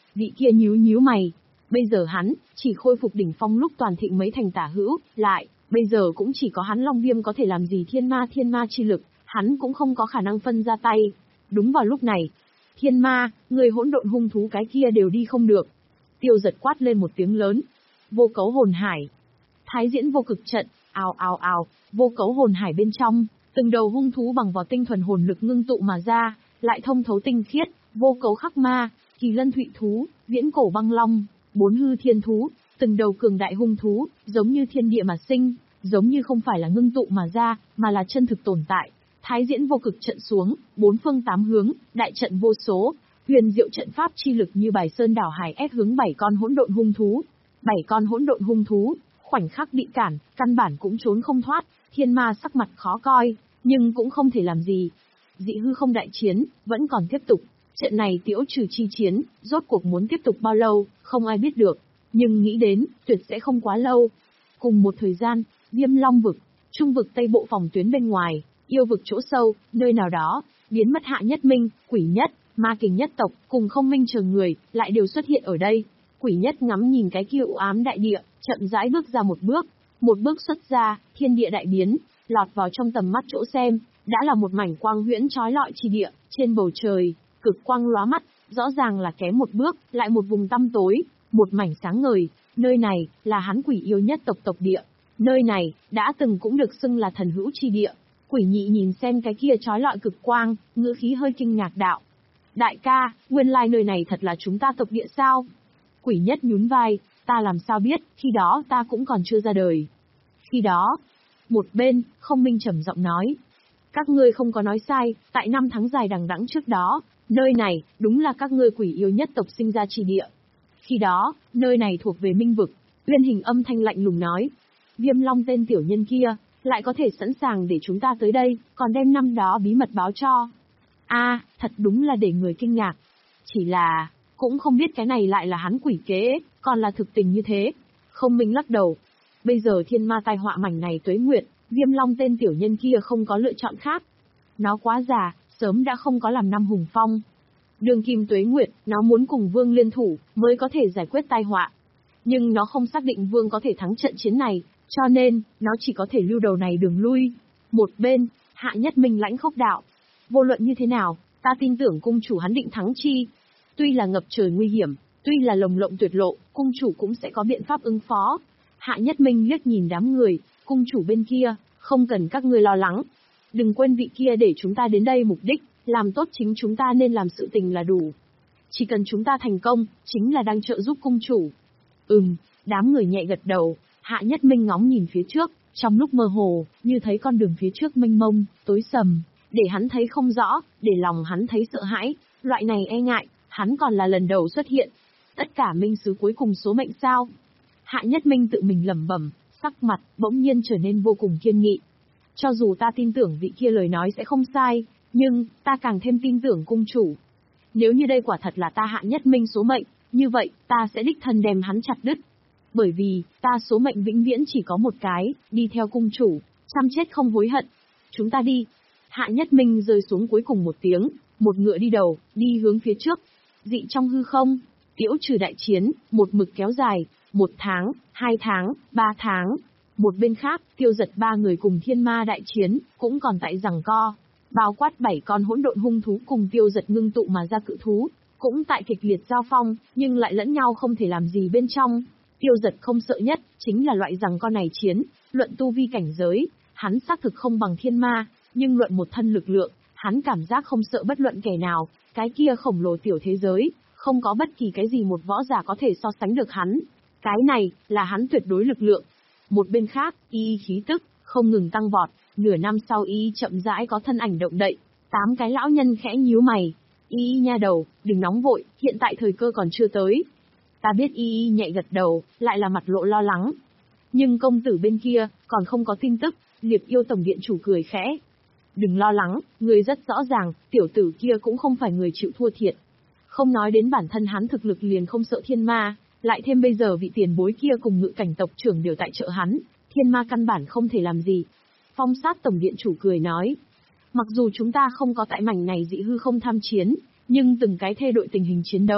A: Vị kia nhíu nhíu mày. Bây giờ hắn, chỉ khôi phục đỉnh phong lúc toàn thịnh mấy thành tả hữu, lại, bây giờ cũng chỉ có hắn Long Viêm có thể làm gì thiên ma thiên ma chi lực, hắn cũng không có khả năng phân ra tay. Đúng vào lúc này, thiên ma, người hỗn độn hung thú cái kia đều đi không được. Tiêu Giật quát lên một tiếng lớn. Vô cấu hồn hải. Thái diễn vô cực trận, ào ào ào, vô cấu hồn hải bên trong, từng đầu hung thú bằng vào tinh thuần hồn lực ngưng tụ mà ra, lại thông thấu tinh khiết, vô cấu khắc ma, kỳ lân thụy thú, viễn cổ băng long, bốn hư thiên thú, từng đầu cường đại hung thú, giống như thiên địa mà sinh, giống như không phải là ngưng tụ mà ra, mà là chân thực tồn tại. Thái diễn vô cực trận xuống, bốn phương tám hướng, đại trận vô số, huyền diệu trận pháp chi lực như bài sơn đảo hải ép hướng bảy con hỗn độn hung thú. Bảy con hỗn độn hung thú, khoảnh khắc bị cản, căn bản cũng trốn không thoát, thiên ma sắc mặt khó coi, nhưng cũng không thể làm gì. Dị hư không đại chiến, vẫn còn tiếp tục. Trận này tiễu trừ chi chiến, rốt cuộc muốn tiếp tục bao lâu, không ai biết được. Nhưng nghĩ đến, tuyệt sẽ không quá lâu. Cùng một thời gian, Viêm Long vực, trung vực tây bộ phòng tuyến bên ngoài, yêu vực chỗ sâu, nơi nào đó, biến mất Hạ Nhất Minh, Quỷ Nhất, Ma Kình nhất tộc, cùng Không Minh chờ người, lại đều xuất hiện ở đây. Quỷ Nhất ngắm nhìn cái kia u ám đại địa, chậm rãi bước ra một bước. Một bước xuất ra, thiên địa đại biến, lọt vào trong tầm mắt chỗ xem, đã là một mảnh quang huyễn chói lọi chi địa, trên bầu trời, cực quang lóa mắt, rõ ràng là kém một bước, lại một vùng tăm tối, một mảnh sáng ngời, nơi này, là hắn Quỷ yêu nhất tộc tộc địa. Nơi này, đã từng cũng được xưng là thần hữu chi địa. Quỷ Nhị nhìn xem cái kia chói lọi cực quang, ngữ khí hơi kinh ngạc đạo. Đại ca, nguyên lai nơi này thật là chúng ta tộc địa sao? Quỷ Nhất nhún vai, ta làm sao biết, khi đó ta cũng còn chưa ra đời. Khi đó, một bên, Không Minh trầm giọng nói. Các ngươi không có nói sai, tại năm tháng dài đằng đẵng trước đó, nơi này, đúng là các ngươi Quỷ yêu nhất tộc sinh ra chi địa. Khi đó, nơi này thuộc về Minh vực, Uyên Hình âm thanh lạnh lùng nói. Viêm Long tên tiểu nhân kia, lại có thể sẵn sàng để chúng ta tới đây, còn đem năm đó bí mật báo cho. A, à, thật đúng là để người kinh ngạc. Chỉ là, cũng không biết cái này lại là hắn quỷ kế, còn là thực tình như thế. Không Minh lắc đầu. Bây giờ thiên ma tai họa mảnh này tuế nguyệt, Viêm Long tên tiểu nhân kia không có lựa chọn khác. Nó quá già, sớm đã không có làm năm hùng phong. Đường kim tuế nguyệt, nó muốn cùng Vương liên thủ, mới có thể giải quyết tai họa. Nhưng nó không xác định Vương có thể thắng trận chiến này, cho nên, nó chỉ có thể lưu đầu này đường lui. Một bên, Hạ Nhất Minh lãnh khốc đạo. Vô luận như thế nào, ta tin tưởng cung chủ hắn định thắng chi. Tuy là ngập trời nguy hiểm, tuy là lồng lộng tuyệt lộ, cung chủ cũng sẽ có biện pháp ứng phó. Hạ Nhất Minh liếc nhìn đám người, cung chủ bên kia, không cần các ngươi lo lắng. Đừng quên vị kia để chúng ta đến đây mục đích, làm tốt chính chúng ta nên làm sự tình là đủ. Chỉ cần chúng ta thành công, chính là đang trợ giúp cung chủ. Ừm, đám người nhẹ gật đầu, Hạ Nhất Minh ngóng nhìn phía trước, trong lúc mơ hồ, như thấy con đường phía trước mênh mông, tối sầm, để hắn thấy không rõ, để lòng hắn thấy sợ hãi, loại này e ngại, hắn còn là lần đầu xuất hiện. Tất cả minh sứ cuối cùng số mệnh sao? Hạ Nhất Minh tự mình lẩm bẩm, sắc mặt bỗng nhiên trở nên vô cùng kiên nghị. Cho dù ta tin tưởng vị kia lời nói sẽ không sai, nhưng ta càng thêm tin tưởng cung chủ. Nếu như đây quả thật là ta Hạ Nhất Minh số mệnh, như vậy ta sẽ đích thân đem hắn chặt đứt. Bởi vì, ta số mệnh vĩnh viễn chỉ có một cái, đi theo cung chủ, chăm chết không hối hận. Chúng ta đi. Hạ Nhất Minh rơi xuống cuối cùng một tiếng, một ngựa đi đầu, đi hướng phía trước. Dị trong hư không, tiễu trừ đại chiến, một mực kéo dài, một tháng, hai tháng, ba tháng. Một bên khác, Tiêu Giật ba người cùng thiên ma đại chiến, cũng còn tại giằng co. Bao quát bảy con hỗn độn hung thú cùng Tiêu Giật ngưng tụ mà ra cự thú, cũng tại kịch liệt giao phong, nhưng lại lẫn nhau không thể làm gì bên trong. Tiêu Giật không sợ nhất, chính là loại giằng co này chiến, luận tu vi cảnh giới, hắn xác thực không bằng thiên ma, nhưng luận một thân lực lượng, hắn cảm giác không sợ bất luận kẻ nào, cái kia khổng lồ tiểu thế giới, không có bất kỳ cái gì một võ giả có thể so sánh được hắn. Cái này, là hắn tuyệt đối lực lượng. Một bên khác, y khí tức, không ngừng tăng vọt, nửa năm sau y chậm rãi có thân ảnh động đậy, tám cái lão nhân khẽ nhíu mày. Y nha đầu, đừng nóng vội, hiện tại thời cơ còn chưa tới. Ta biết y nhẹ gật đầu, lại là mặt lộ lo lắng. Nhưng công tử bên kia, còn không có tin tức, Liệp Yêu tổng điện chủ cười khẽ. Đừng lo lắng, người rất rõ ràng, tiểu tử kia cũng không phải người chịu thua thiệt. Không nói đến bản thân hắn thực lực liền không sợ thiên ma, lại thêm bây giờ vị tiền bối kia cùng ngự cảnh tộc trưởng đều tại trợ hắn, thiên ma căn bản không thể làm gì. Phong Sát tổng điện chủ cười nói. Mặc dù chúng ta không có tại mảnh này dị hư không tham chiến, nhưng từng cái thê đội tình hình chiến đấu,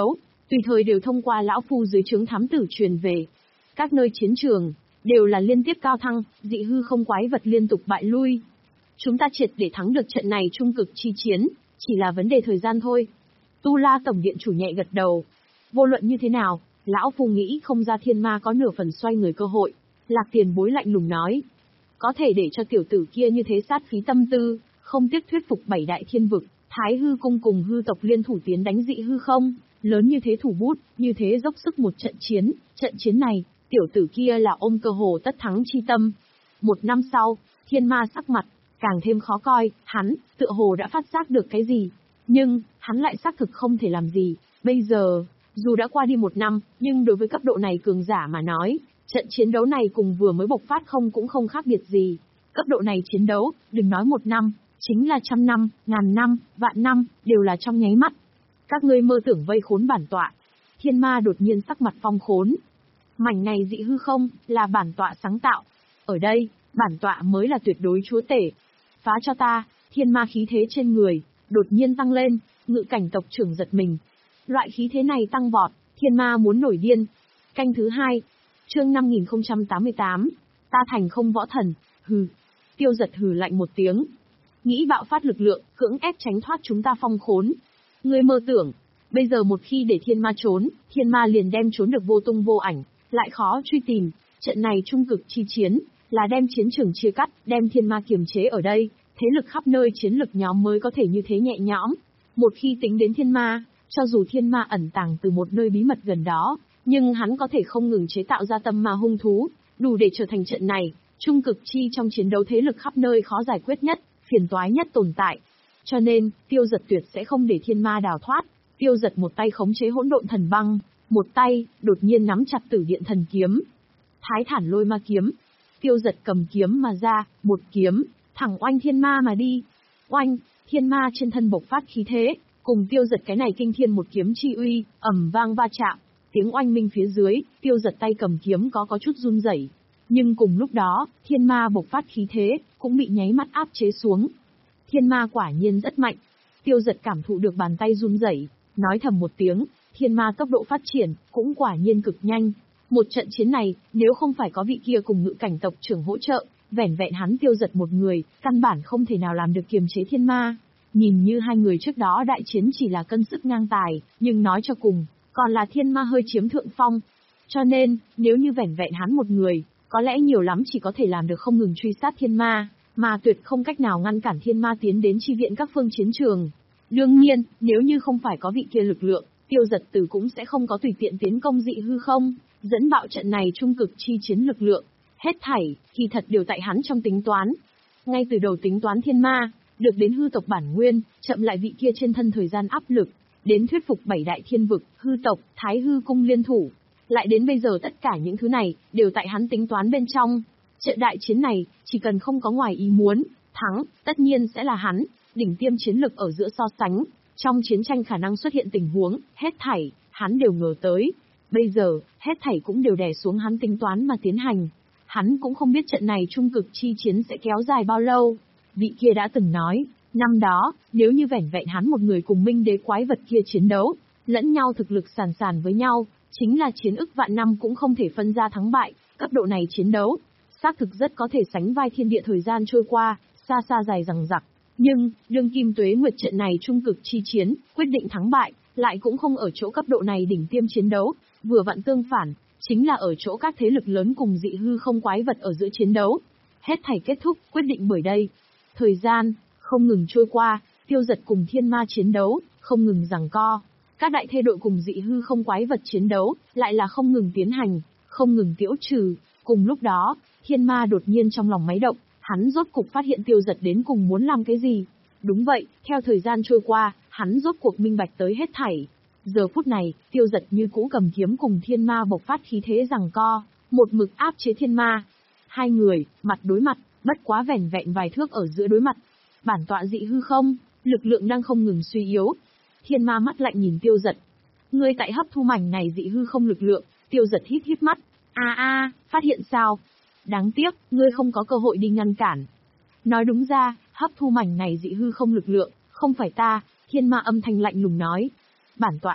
A: tùy thời đều thông qua lão phu dưới trướng thám tử truyền về. Các nơi chiến trường, đều là liên tiếp cao thăng, dị hư không quái vật liên tục bại lui. Chúng ta triệt để thắng được trận này trung cực chi chiến, chỉ là vấn đề thời gian thôi. Tu La Tổng Điện chủ nhẹ gật đầu. Vô luận như thế nào, lão phu nghĩ không ra thiên ma có nửa phần xoay người cơ hội. Lạc Tiền Bối lạnh lùng nói. Có thể để cho tiểu tử kia như thế sát phí tâm tư, không tiếc thuyết phục bảy đại thiên vực, Thái hư cung cùng hư tộc liên thủ tiến đánh dị hư không, lớn như thế thủ bút, như thế dốc sức một trận chiến, trận chiến này, tiểu tử kia là ôm cơ hồ tất thắng chi tâm. Một năm sau, thiên ma sắc mặt, càng thêm khó coi, hắn, tựa hồ đã phát giác được cái gì. Nhưng, hắn lại xác thực không thể làm gì. Bây giờ, dù đã qua đi một năm, nhưng đối với cấp độ này cường giả mà nói, trận chiến đấu này cùng vừa mới bộc phát không cũng không khác biệt gì. Cấp độ này chiến đấu, đừng nói một năm, chính là trăm năm, ngàn năm, vạn năm, đều là trong nháy mắt. Các ngươi mơ tưởng vây khốn bản tọa. Thiên ma đột nhiên sắc mặt phong khốn. Mảnh này dị hư không, là bản tọa sáng tạo. Ở đây, bản tọa mới là tuyệt đối chúa tể. Phá cho ta, thiên ma khí thế trên người, đột nhiên tăng lên, ngự cảnh tộc trưởng giật mình. Loại khí thế này tăng vọt, thiên ma muốn nổi điên. Canh thứ hai, chương năm nghìn không trăm tám mươi tám, ta thành không võ thần, hừ. Tiêu Giật hừ lạnh một tiếng. Nghĩ bạo phát lực lượng, cưỡng ép tránh thoát chúng ta phong khốn. Ngươi mơ tưởng, bây giờ một khi để thiên ma trốn, thiên ma liền đem trốn được vô tung vô ảnh, lại khó truy tìm. Trận này trung cực chi chiến, là đem chiến trường chia cắt, đem thiên ma kiềm chế ở đây, thế lực khắp nơi chiến lực nhóm mới có thể như thế nhẹ nhõm. Một khi tính đến thiên ma, cho dù thiên ma ẩn tàng từ một nơi bí mật gần đó, nhưng hắn có thể không ngừng chế tạo ra tâm ma hung thú, đủ để trở thành trận này, trung cực chi trong chiến đấu thế lực khắp nơi khó giải quyết nhất, phiền toái nhất tồn tại. Cho nên, Tiêu Giật tuyệt sẽ không để thiên ma đào thoát. Tiêu Giật một tay khống chế hỗn độn thần băng, một tay, đột nhiên nắm chặt tử điện thần kiếm. Thái thản lôi ma kiếm. Tiêu Giật cầm kiếm mà ra, một kiếm, thẳng oanh thiên ma mà đi. Oanh, thiên ma trên thân bộc phát khí thế, cùng Tiêu Giật cái này kinh thiên một kiếm chi uy, ầm vang va chạm. Tiếng oanh minh phía dưới, Tiêu Giật tay cầm kiếm có có chút run rẩy. Nhưng cùng lúc đó, thiên ma bộc phát khí thế, cũng bị nháy mắt áp chế xuống. Thiên ma quả nhiên rất mạnh. Tiêu Giật cảm thụ được bàn tay run rẩy, nói thầm một tiếng, thiên ma tốc độ phát triển, cũng quả nhiên cực nhanh. Một trận chiến này, nếu không phải có vị kia cùng ngự cảnh tộc trưởng hỗ trợ, vẻn vẹn hắn Tiêu Giật một người, căn bản không thể nào làm được kiềm chế thiên ma. Nhìn như hai người trước đó đại chiến chỉ là cân sức ngang tài, nhưng nói cho cùng, còn là thiên ma hơi chiếm thượng phong. Cho nên, nếu như vẻn vẹn hắn một người, có lẽ nhiều lắm chỉ có thể làm được không ngừng truy sát thiên ma, mà tuyệt không cách nào ngăn cản thiên ma tiến đến chi viện các phương chiến trường. Đương nhiên, nếu như không phải có vị kia lực lượng, Tiêu Giật Tử cũng sẽ không có tùy tiện tiến công dị hư không, dẫn bạo trận này trung cực chi chiến lực lượng. Hết thảy, kỳ thật đều tại hắn trong tính toán. Ngay từ đầu tính toán thiên ma, được đến hư tộc bản nguyên, chậm lại vị kia trên thân thời gian áp lực, đến thuyết phục bảy đại thiên vực, hư tộc, thái hư cung liên thủ. Lại đến bây giờ tất cả những thứ này, đều tại hắn tính toán bên trong. Trận đại chiến này, chỉ cần không có ngoài ý muốn, thắng, tất nhiên sẽ là hắn, đỉnh tiêm chiến lực ở giữa so sánh. Trong chiến tranh khả năng xuất hiện tình huống, hết thảy, hắn đều ngờ tới. Bây giờ, hết thảy cũng đều đè xuống hắn tính toán mà tiến hành. Hắn cũng không biết trận này trung cực chi chiến sẽ kéo dài bao lâu. Vị kia đã từng nói, năm đó, nếu như vẻn vẹn hắn một người cùng minh đế quái vật kia chiến đấu, lẫn nhau thực lực sàn sàn với nhau, chính là chiến ức vạn năm cũng không thể phân ra thắng bại. Cấp độ này chiến đấu, xác thực rất có thể sánh vai thiên địa thời gian trôi qua, xa xa dài dằng dặc. Nhưng, đương kim tuế nguyệt trận này trung cực chi chiến, quyết định thắng bại, lại cũng không ở chỗ cấp độ này đỉnh tiêm chiến đấu, vừa vặn tương phản, chính là ở chỗ các thế lực lớn cùng dị hư không quái vật ở giữa chiến đấu. Hết thảy kết thúc, quyết định bởi đây. Thời gian, không ngừng trôi qua, Tiêu Giật cùng thiên ma chiến đấu, không ngừng giằng co. Các đại thê đội cùng dị hư không quái vật chiến đấu, lại là không ngừng tiến hành, không ngừng tiễu trừ. Cùng lúc đó, thiên ma đột nhiên trong lòng máy động, hắn rốt cục phát hiện Tiêu Giật đến cùng muốn làm cái gì. Đúng vậy, theo thời gian trôi qua, hắn rốt cuộc minh bạch tới hết thảy. Giờ phút này, Tiêu Giật như cũ cầm kiếm cùng thiên ma bộc phát khí thế giằng co, một mực áp chế thiên ma. Hai người, mặt đối mặt, bất quá vẻn vẹn vài thước ở giữa đối mặt. Bản tọa dị hư không, lực lượng đang không ngừng suy yếu. Thiên ma mắt lạnh nhìn Tiêu Giật. Ngươi tại hấp thu mảnh này dị hư không lực lượng. Tiêu Giật hít hít mắt. A a, phát hiện sao? Đáng tiếc, ngươi không có cơ hội đi ngăn cản. Nói đúng ra, hấp thu mảnh này dị hư không lực lượng, không phải ta. Thiên ma âm thanh lạnh lùng nói. Bản tọa biết,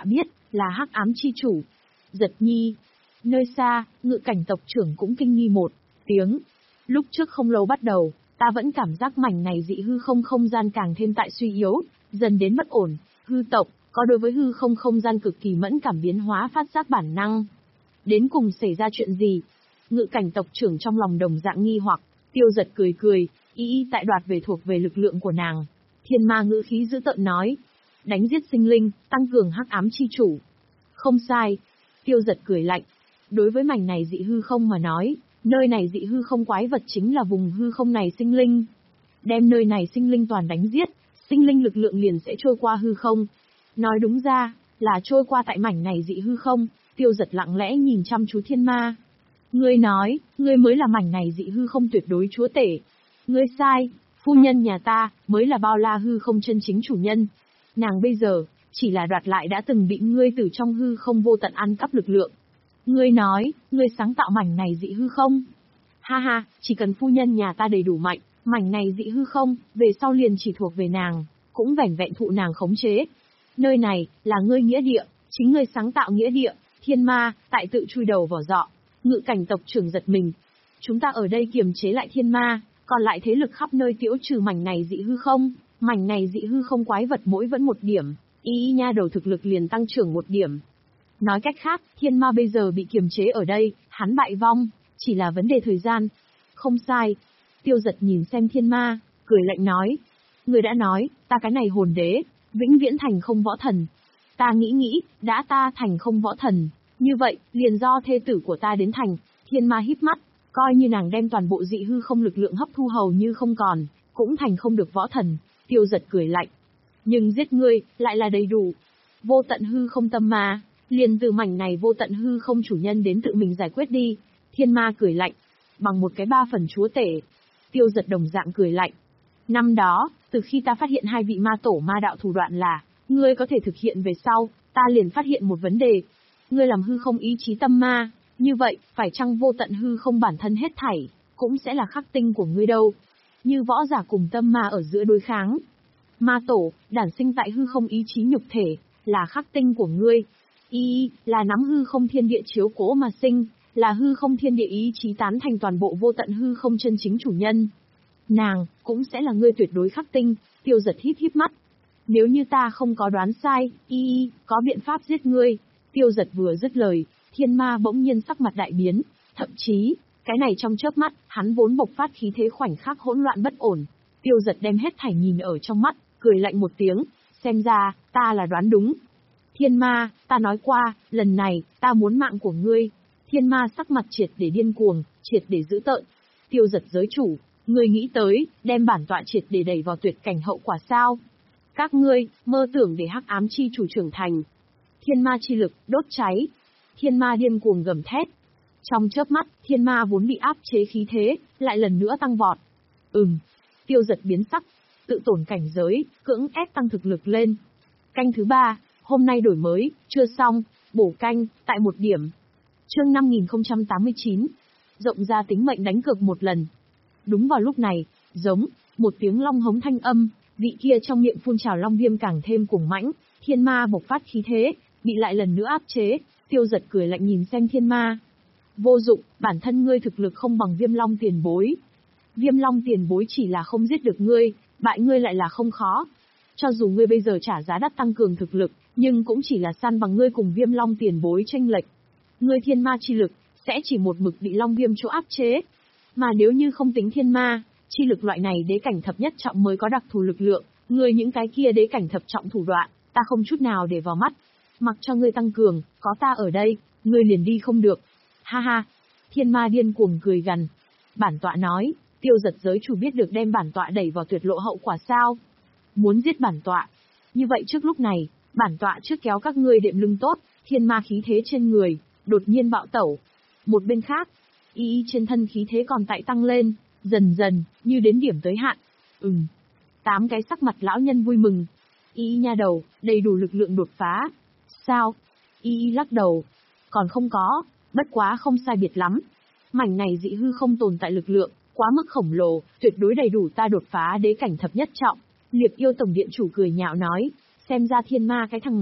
A: là hắc ám chi chủ. Giật nhi. Nơi xa, ngự cảnh tộc trưởng cũng kinh nghi một tiếng. Lúc trước không lâu bắt đầu, ta vẫn cảm giác mảnh này dị hư không không gian càng thêm tại suy yếu, dần đến bất ổn. Hư tộc, có đối với hư không không gian cực kỳ mẫn cảm biến hóa phát giác bản năng. Đến cùng xảy ra chuyện gì? Ngự cảnh tộc trưởng trong lòng đồng dạng nghi hoặc, Tiêu Giật cười cười, y y tại đoạt về thuộc về lực lượng của nàng. Thiên ma ngữ khí dữ tợn nói, đánh giết sinh linh, tăng cường hắc ám chi chủ. Không sai. Tiêu Giật cười lạnh. Đối với mảnh này dị hư không mà nói, nơi này dị hư không quái vật chính là vùng hư không này sinh linh. Đem nơi này sinh linh toàn đánh giết, sinh linh lực lượng liền sẽ trôi qua hư không. Nói đúng ra, là trôi qua tại mảnh này dị hư không. Tiêu Giật lặng lẽ nhìn chăm chú thiên ma. Ngươi nói, ngươi mới là mảnh này dị hư không tuyệt đối chúa tể. Ngươi sai, phu nhân nhà ta, mới là bao la hư không chân chính chủ nhân. Nàng bây giờ, chỉ là đoạt lại đã từng bị ngươi từ trong hư không vô tận ăn cắp lực lượng. Ngươi nói, ngươi sáng tạo mảnh này dị hư không? Ha ha, chỉ cần phu nhân nhà ta đầy đủ mạnh, mảnh này dị hư không, về sau liền chỉ thuộc về nàng, cũng vẻn vẹn thụ nàng khống chế. Nơi này, là ngươi nghĩa địa, chính ngươi sáng tạo nghĩa địa, thiên ma, tại tự chui đầu vào dọ. Ngự cảnh tộc trưởng giật mình. Chúng ta ở đây kiềm chế lại thiên ma, còn lại thế lực khắp nơi tiễu trừ mảnh này dị hư không, mảnh này dị hư không quái vật mỗi vẫn một điểm, y nha đầu thực lực liền tăng trưởng một điểm. Nói cách khác, thiên ma bây giờ bị kiềm chế ở đây, hắn bại vong, chỉ là vấn đề thời gian. Không sai. Tiêu Giật nhìn xem thiên ma, cười lạnh nói. Người đã nói, ta cái này hồn đế, vĩnh viễn thành không võ thần. Ta nghĩ nghĩ, đã ta thành không võ thần, như vậy, liền do thê tử của ta đến thành. Thiên ma híp mắt, coi như nàng đem toàn bộ dị hư không lực lượng hấp thu hầu như không còn, cũng thành không được võ thần. Tiêu Giật cười lạnh. Nhưng giết ngươi, lại là đầy đủ. Vô tận hư không tâm ma, liền từ mảnh này vô tận hư không chủ nhân đến tự mình giải quyết đi. Thiên ma cười lạnh. Bằng một cái ba phần chúa tể. Tiêu Giật đồng dạng cười lạnh. Năm đó, từ khi ta phát hiện hai vị ma tổ ma đạo thủ đoạn là, ngươi có thể thực hiện về sau, ta liền phát hiện một vấn đề. Ngươi làm hư không ý chí tâm ma, như vậy, phải chăng vô tận hư không bản thân hết thảy, cũng sẽ là khắc tinh của ngươi đâu. Như võ giả cùng tâm ma ở giữa đối kháng. Ma tổ, đản sinh tại hư không ý chí nhục thể, là khắc tinh của ngươi. Y, là nắm hư không thiên địa chiếu cố mà sinh, là hư không thiên địa ý chí tán thành toàn bộ vô tận hư không chân chính chủ nhân. Nàng, cũng sẽ là ngươi tuyệt đối khắc tinh. Tiêu Giật híp híp mắt. Nếu như ta không có đoán sai, y, có biện pháp giết ngươi. Tiêu Giật vừa dứt lời, thiên ma bỗng nhiên sắc mặt đại biến, thậm chí, cái này trong chớp mắt, hắn vốn bộc phát khí thế khoảnh khắc hỗn loạn bất ổn. Tiêu Giật đem hết thảy nhìn ở trong mắt, cười lạnh một tiếng, xem ra, ta là đoán đúng. Thiên ma, ta nói qua, lần này, ta muốn mạng của ngươi. Thiên ma sắc mặt triệt để điên cuồng, triệt để dữ tợn. Tiêu Giật giới chủ, ngươi nghĩ tới, đem bản tọa triệt để đẩy vào tuyệt cảnh hậu quả sao? Các ngươi, mơ tưởng để hắc ám chi chủ trưởng thành. Thiên ma chi lực, đốt cháy. Thiên ma điên cuồng gầm thét. Trong chớp mắt, thiên ma vốn bị áp chế khí thế, lại lần nữa tăng vọt. Ừm. Tiêu Giật biến sắc, tự tổn cảnh giới, cưỡng ép tăng thực lực lên. Canh thứ ba, hôm nay đổi mới, chưa xong, bổ canh, tại một điểm. Chương năm nghìn không trăm tám mươi chín. Rộng ra tính mệnh đánh cược một lần. Đúng vào lúc này, giống, một tiếng long hống thanh âm, vị kia trong miệng phun trào long viêm càng thêm cuồng mãnh, thiên ma bộc phát khí thế, bị lại lần nữa áp chế. Tiêu Giật cười lạnh nhìn xem thiên ma. Vô dụng, bản thân ngươi thực lực không bằng viêm long tiền bối. Viêm long tiền bối chỉ là không giết được ngươi, bại ngươi lại là không khó. Cho dù ngươi bây giờ trả giá đắt tăng cường thực lực, nhưng cũng chỉ là săn bằng ngươi cùng viêm long tiền bối chênh lệch. Ngươi thiên ma chi lực, sẽ chỉ một mực bị long viêm chỗ áp chế. Mà nếu như không tính thiên ma, chi lực loại này đế cảnh thập nhất trọng mới có đặc thù lực lượng, ngươi những cái kia đế cảnh thập trọng thủ đoạn, ta không chút nào để vào mắt. Mặc cho ngươi tăng cường, có ta ở đây, ngươi liền đi không được. Ha ha, thiên ma điên cuồng cười gằn. Bản tọa nói, Tiêu Giật giới chủ biết được đem bản tọa đẩy vào tuyệt lộ hậu quả sao? Muốn giết bản tọa. Như vậy trước lúc này, bản tọa trước kéo các ngươi đệm lưng tốt, thiên ma khí thế trên người, đột nhiên bạo tẩu. Một bên khác, y y trên thân khí thế còn tại tăng lên, dần dần, như đến điểm tới hạn. Ừm. Tám cái sắc mặt lão nhân vui mừng. Y y nha đầu, đầy đủ lực lượng đột phá. Sao? Y y lắc đầu. Còn không có, bất quá không sai biệt lắm. Mảnh này dị hư không tồn tại lực lượng, quá mức khổng lồ, tuyệt đối đầy đủ ta đột phá đế cảnh thập nhất trọng. Liệp yêu tổng điện chủ cười nhạo nói, xem ra thiên ma cái thằng này,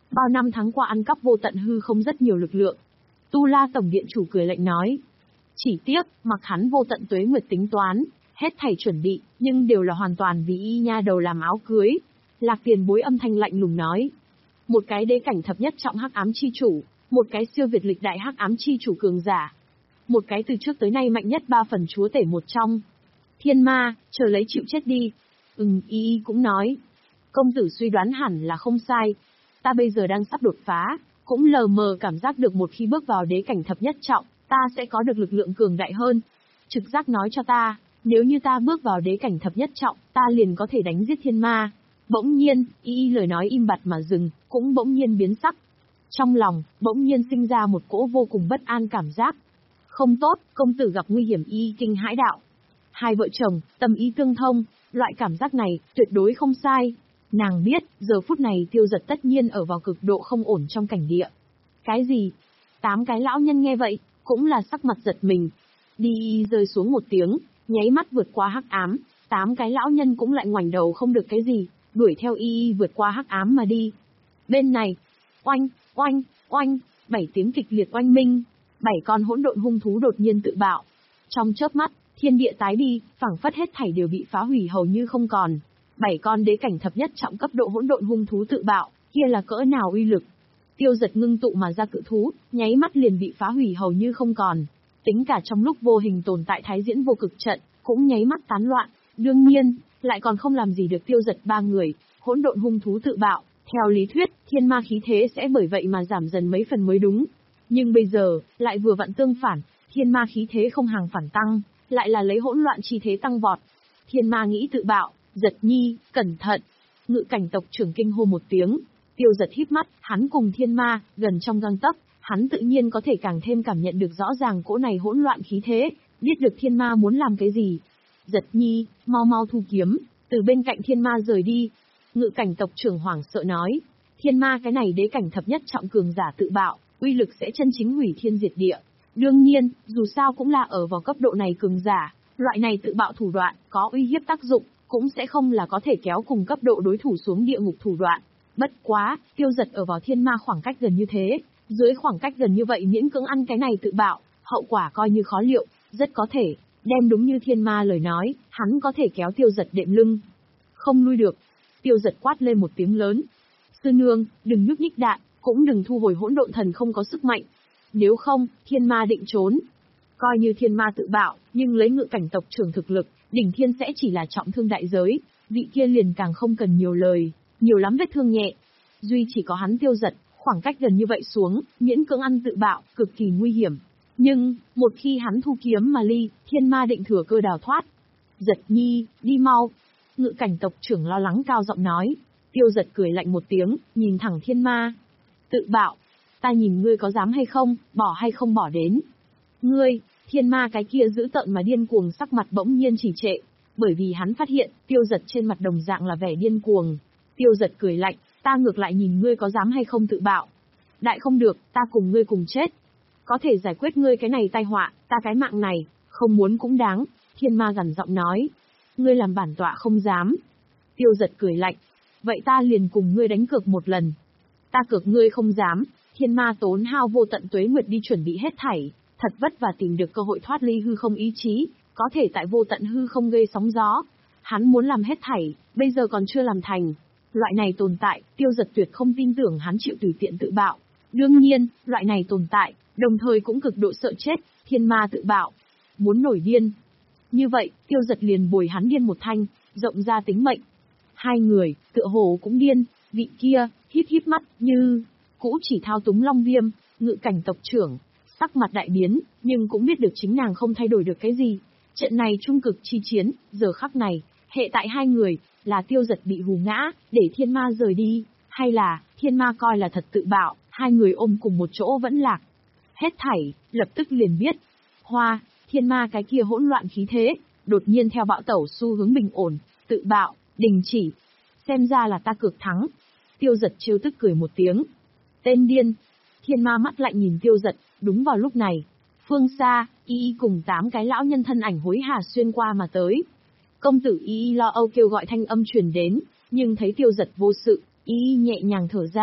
A: Bao năm tháng qua ăn cắp vô tận hư không rất nhiều lực lượng. Tu La Tổng Điện Chủ cười lạnh nói. Chỉ tiếc, mặc hắn vô tận tuế nguyệt tính toán, hết thảy chuẩn bị, nhưng đều là hoàn toàn vì y nha đầu làm áo cưới. Lạc Tiền Bối âm thanh lạnh lùng nói. Một cái đế cảnh thập nhất trọng hắc ám chi chủ, một cái siêu việt lịch đại hắc ám chi chủ cường giả. Một cái từ trước tới nay mạnh nhất ba phần chúa tể một trong. Thiên ma, chờ lấy chịu chết đi. Ừm, y y cũng nói. Công tử suy đoán hẳn là không sai. Ta bây giờ đang sắp đột phá, cũng lờ mờ cảm giác được một khi bước vào đế cảnh thập nhất trọng, ta sẽ có được lực lượng cường đại hơn. Trực giác nói cho ta, nếu như ta bước vào đế cảnh thập nhất trọng, ta liền có thể đánh giết thiên ma. Bỗng nhiên, y y lời nói im bặt mà dừng, cũng bỗng nhiên biến sắc. Trong lòng, bỗng nhiên sinh ra một cỗ vô cùng bất an cảm giác. Không tốt, công tử gặp nguy hiểm, y kinh hãi đạo. Hai vợ chồng, tâm ý tương thông, loại cảm giác này, tuyệt đối không sai. Nàng biết, giờ phút này Tiêu Giật tất nhiên ở vào cực độ không ổn trong cảnh địa. Cái gì? Tám cái lão nhân nghe vậy, cũng là sắc mặt giật mình. Đi rơi xuống một tiếng, nháy mắt vượt qua hắc ám, tám cái lão nhân cũng lại ngoảnh đầu không được cái gì, đuổi theo y y vượt qua hắc ám mà đi. Bên này, oanh, oanh, oanh, bảy tiếng kịch liệt oanh minh, bảy con hỗn độn hung thú đột nhiên tự bạo. Trong chớp mắt, thiên địa tái đi, phảng phất hết thảy đều bị phá hủy hầu như không còn. Bảy con đế cảnh thập nhất trọng cấp độ hỗn độn hung thú tự bạo, kia là cỡ nào uy lực. Tiêu Giật ngưng tụ mà ra cự thú, nháy mắt liền bị phá hủy hầu như không còn. Tính cả trong lúc vô hình tồn tại thái diễn vô cực trận, cũng nháy mắt tán loạn. Đương nhiên, lại còn không làm gì được Tiêu Giật ba người, hỗn độn hung thú tự bạo. Theo lý thuyết, thiên ma khí thế sẽ bởi vậy mà giảm dần mấy phần mới đúng. Nhưng bây giờ, lại vừa vặn tương phản, thiên ma khí thế không hàng phản tăng, lại là lấy hỗn loạn chi thế tăng vọt. Thiên ma nghĩ tự bạo, Giật nhi, cẩn thận. Ngự cảnh tộc trưởng kinh hô một tiếng. Tiêu Giật híp mắt, hắn cùng thiên ma, gần trong gang tấc, hắn tự nhiên có thể càng thêm cảm nhận được rõ ràng cỗ này hỗn loạn khí thế, biết được thiên ma muốn làm cái gì. Giật nhi, mau mau thu kiếm, từ bên cạnh thiên ma rời đi. Ngự cảnh tộc trưởng hoảng sợ nói, thiên ma cái này đế cảnh thập nhất trọng cường giả tự bạo, uy lực sẽ chân chính hủy thiên diệt địa. Đương nhiên, dù sao cũng là ở vào cấp độ này cường giả, loại này tự bạo thủ đoạn, có uy hiếp tác dụng, cũng sẽ không là có thể kéo cùng cấp độ đối thủ xuống địa ngục thủ đoạn. Bất quá, Tiêu Giật ở vào thiên ma khoảng cách gần như thế, dưới khoảng cách gần như vậy miễn cưỡng ăn cái này tự bạo, hậu quả coi như khó liệu, rất có thể, đem đúng như thiên ma lời nói, hắn có thể kéo Tiêu Giật đệm lưng. Không lui được. Tiêu Giật quát lên một tiếng lớn. Sư nương, đừng nhúc nhích đạn, cũng đừng thu hồi hỗn độn thần không có sức mạnh. Nếu không, thiên ma định trốn. Coi như thiên ma tự bạo, nhưng lấy ngự cảnh tộc trưởng thực lực, đỉnh thiên sẽ chỉ là trọng thương đại giới, vị kia liền càng không cần nhiều lời, nhiều lắm vết thương nhẹ. Duy chỉ có hắn Tiêu Giật, khoảng cách gần như vậy xuống, miễn cưỡng ăn tự bạo, cực kỳ nguy hiểm. Nhưng, một khi hắn thu kiếm mà ly, thiên ma định thừa cơ đào thoát. Giật nhi, đi mau. Ngự cảnh tộc trưởng lo lắng cao giọng nói. Tiêu Giật cười lạnh một tiếng, nhìn thẳng thiên ma. Tự bạo, ta nhìn ngươi có dám hay không, bỏ hay không bỏ đến. Ngươi, thiên ma cái kia giữ tợn mà điên cuồng sắc mặt bỗng nhiên trì trệ, bởi vì hắn phát hiện, Tiêu Giật trên mặt đồng dạng là vẻ điên cuồng. Tiêu Giật cười lạnh, ta ngược lại nhìn ngươi có dám hay không tự bạo. Đại không được, ta cùng ngươi cùng chết. Có thể giải quyết ngươi cái này tai họa, ta cái mạng này, không muốn cũng đáng, thiên ma gằn giọng nói. Ngươi làm bản tọa không dám. Tiêu Giật cười lạnh, vậy ta liền cùng ngươi đánh cược một lần. Ta cược ngươi không dám, thiên ma tốn hao vô tận tuế nguyệt đi chuẩn bị hết thảy, thật vất vả tìm được cơ hội thoát ly hư không ý chí, có thể tại vô tận hư không gây sóng gió. Hắn muốn làm hết thảy, bây giờ còn chưa làm thành. Loại này tồn tại, Tiêu Giật tuyệt không tin tưởng hắn chịu tùy tiện tự bạo. Đương nhiên, loại này tồn tại, đồng thời cũng cực độ sợ chết, thiên ma tự bạo. Muốn nổi điên. Như vậy, Tiêu Giật liền bồi hắn điên một thanh, rộng ra tính mệnh. Hai người, tựa hồ cũng điên, vị kia, hít hít mắt, như, cũ chỉ thao túng long viêm, ngự cảnh tộc trưởng. Sắc mặt đại biến, nhưng cũng biết được chính nàng không thay đổi được cái gì. Trận này trung cực chi chiến, giờ khắc này, hệ tại hai người, là Tiêu Giật bị hù ngã, để thiên ma rời đi, hay là, thiên ma coi là thật tự bạo, hai người ôm cùng một chỗ vẫn lạc. Hết thảy, lập tức liền biết. Hoa, thiên ma cái kia hỗn loạn khí thế, đột nhiên theo bạo tẩu xu hướng bình ổn, tự bạo, đình chỉ. Xem ra là ta cược thắng. Tiêu Giật trêu tức cười một tiếng. Tên điên. Thiên ma mắt lạnh nhìn Tiêu Giật, đúng vào lúc này. Phương xa, y y cùng tám cái lão nhân thân ảnh hối hả xuyên qua mà tới. Công tử y y lo âu kêu gọi thanh âm truyền đến, nhưng thấy Tiêu Giật vô sự, y y nhẹ nhàng thở ra.